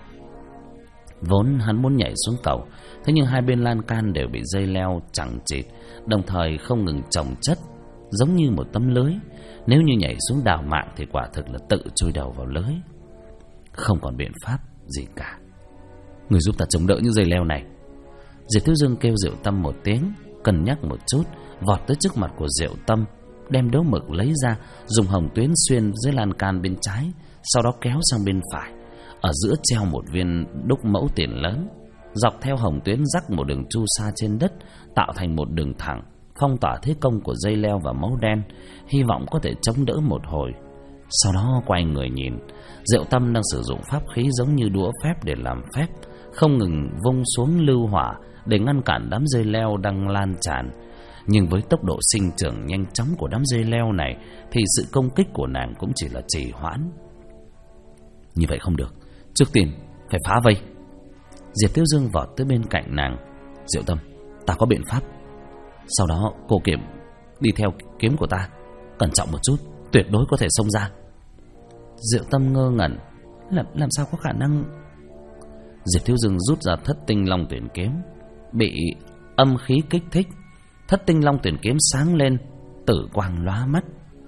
Vốn hắn muốn nhảy xuống cầu, thế nhưng hai bên lan can đều bị dây leo chằng chịt, đồng thời không ngừng chồng chất, giống như một tấm lưới. Nếu như nhảy xuống đào mạng thì quả thực là tự chui đầu vào lưới. Không còn biện pháp gì cả. Người giúp ta chống đỡ những dây leo này. Diệp Thiếu Dương kêu Diệu Tâm một tiếng, cân nhắc một chút, vọt tới trước mặt của Diệu Tâm, đem đấu mực lấy ra, dùng hồng tuyến xuyên dưới lan can bên trái, sau đó kéo sang bên phải. Ở giữa treo một viên đúc mẫu tiền lớn, dọc theo hồng tuyến rắc một đường chu sa trên đất, tạo thành một đường thẳng, phong tỏa thế công của dây leo và máu đen, hy vọng có thể chống đỡ một hồi. Sau đó quay người nhìn, Diệu Tâm đang sử dụng pháp khí giống như đũa phép để làm phép, không ngừng vung xuống lưu hỏa để ngăn cản đám dây leo đang lan tràn. Nhưng với tốc độ sinh trưởng nhanh chóng của đám dây leo này thì sự công kích của nàng cũng chỉ là trì hoãn. Như vậy không được, trước tiên phải phá vây. Diệp Thiếu Dương vọt tới bên cạnh nàng. Diệu Tâm, ta có biện pháp. Sau đó cô Kiểm đi theo kiếm của ta, cẩn trọng một chút, tuyệt đối có thể xông ra. Diệu Tâm ngơ ngẩn, làm sao có khả năng? Diệp Thiếu Dương rút ra Thất Tinh Long Tuyển kiếm, bị âm khí kích thích, Thất Tinh Long Tuyển kiếm sáng lên, tử quang lóa mắt.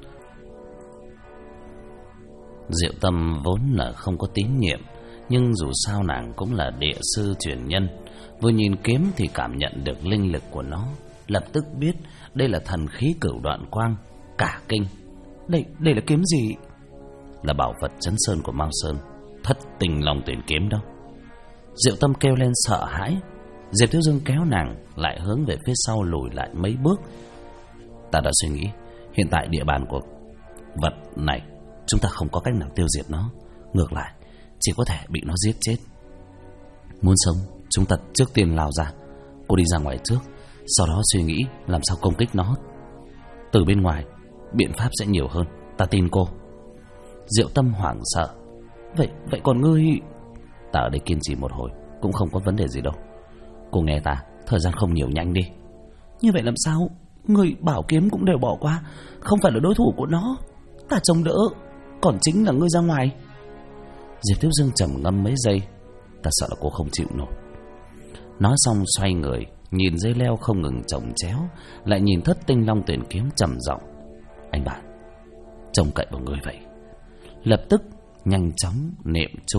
Diệu Tâm vốn là không có tín nhiệm, nhưng dù sao nàng cũng là địa sư truyền nhân, vừa nhìn kiếm thì cảm nhận được linh lực của nó, lập tức biết đây là thần khí Cửu Đoạn Quang. Cả kinh. Đây là kiếm gì? Là bảo vật Trấn Sơn của Mao Sơn, Thất Tinh Long Tuyển kiếm đó. Diệu Tâm kêu lên sợ hãi. Diệp Thiếu Dương kéo nàng lại hướng về phía sau lùi lại mấy bước. Ta đã suy nghĩ, hiện tại địa bàn của vật này chúng ta không có cách nào tiêu diệt nó, ngược lại chỉ có thể bị nó giết chết. Muốn sống, chúng ta trước tiên lao ra. Cô đi ra ngoài trước, sau đó suy nghĩ làm sao công kích nó. Từ bên ngoài biện pháp sẽ nhiều hơn, ta tin cô. Diệu Tâm hoảng sợ. Vậy còn ngươi? Ta ở đây kiên trì một hồi cũng không có vấn đề gì đâu. Cô nghe ta, thời gian không nhiều, nhanh đi. Như vậy làm sao? Người bảo kiếm cũng đều bỏ qua, không phải là đối thủ của nó. Ta trông đỡ, còn chính là ngươi ra ngoài. Diệp Thiếu Dương trầm ngâm mấy giây. Ta sợ là cô không chịu nổi. Nói xong xoay người, nhìn dây leo không ngừng chồng chéo, lại nhìn Thất Tinh Long Tuyển kiếm trầm giọng. Anh bạn, trông cậy vào người vậy. Lập tức nhanh chóng niệm chú.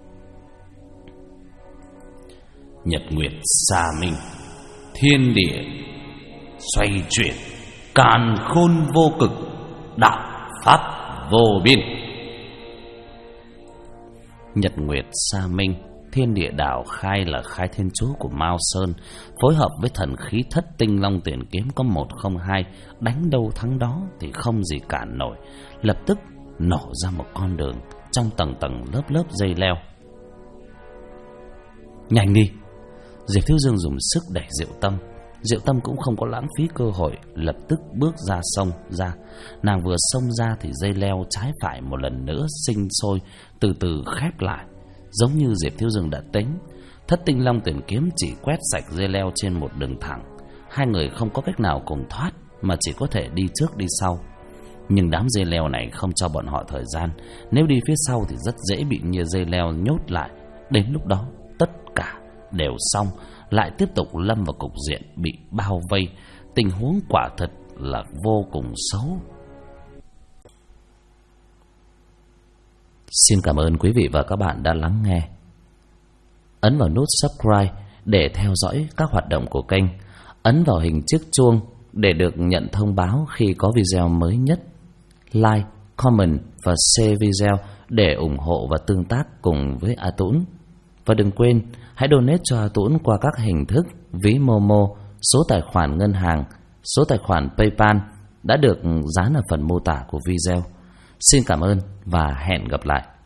Nhật nguyệt xa minh, thiên địa xoay chuyển, càn khôn vô cực, đạo pháp vô biên. Nhật nguyệt xa minh, thiên địa đảo khai là khai thiên chú của Mao Sơn, phối hợp với thần khí Thất Tinh Long Tuyển kiếm có 102, đánh đâu thắng đó thì không gì cản nổi. Lập tức nổ ra một con đường trong tầng tầng lớp lớp dây leo. Nhanh đi! Diệp Thiếu Dương dùng sức đẩy Diệu Tâm. Diệu Tâm cũng không có lãng phí cơ hội, lập tức bước ra xông ra. Nàng vừa xông ra thì dây leo trái phải một lần nữa sinh sôi, từ từ khép lại, giống như Diệp Thiếu Dương đã tính. Thất Tinh Long Tuyển kiếm chỉ quét sạch dây leo trên một đường thẳng. Hai người không có cách nào cùng thoát, mà chỉ có thể đi trước đi sau. Nhưng đám dây leo này không cho bọn họ thời gian. Nếu đi phía sau thì rất dễ bị như dây leo nhốt lại. Đến lúc đó tất cả đều xong, lại tiếp tục lâm vào cục diện bị bao vây. Tình huống quả thật là vô cùng xấu. Xin cảm ơn quý vị và các bạn đã lắng nghe. Ấn vào nút subscribe để theo dõi các hoạt động của kênh. Ấn vào hình chiếc chuông để được nhận thông báo khi có video mới nhất. Like, comment và share video để ủng hộ và tương tác cùng với A Tũng. Và đừng quên hãy donate cho A Tũng qua các hình thức ví Momo, số tài khoản ngân hàng, số tài khoản PayPal đã được dán ở phần mô tả của video. Xin cảm ơn và hẹn gặp lại.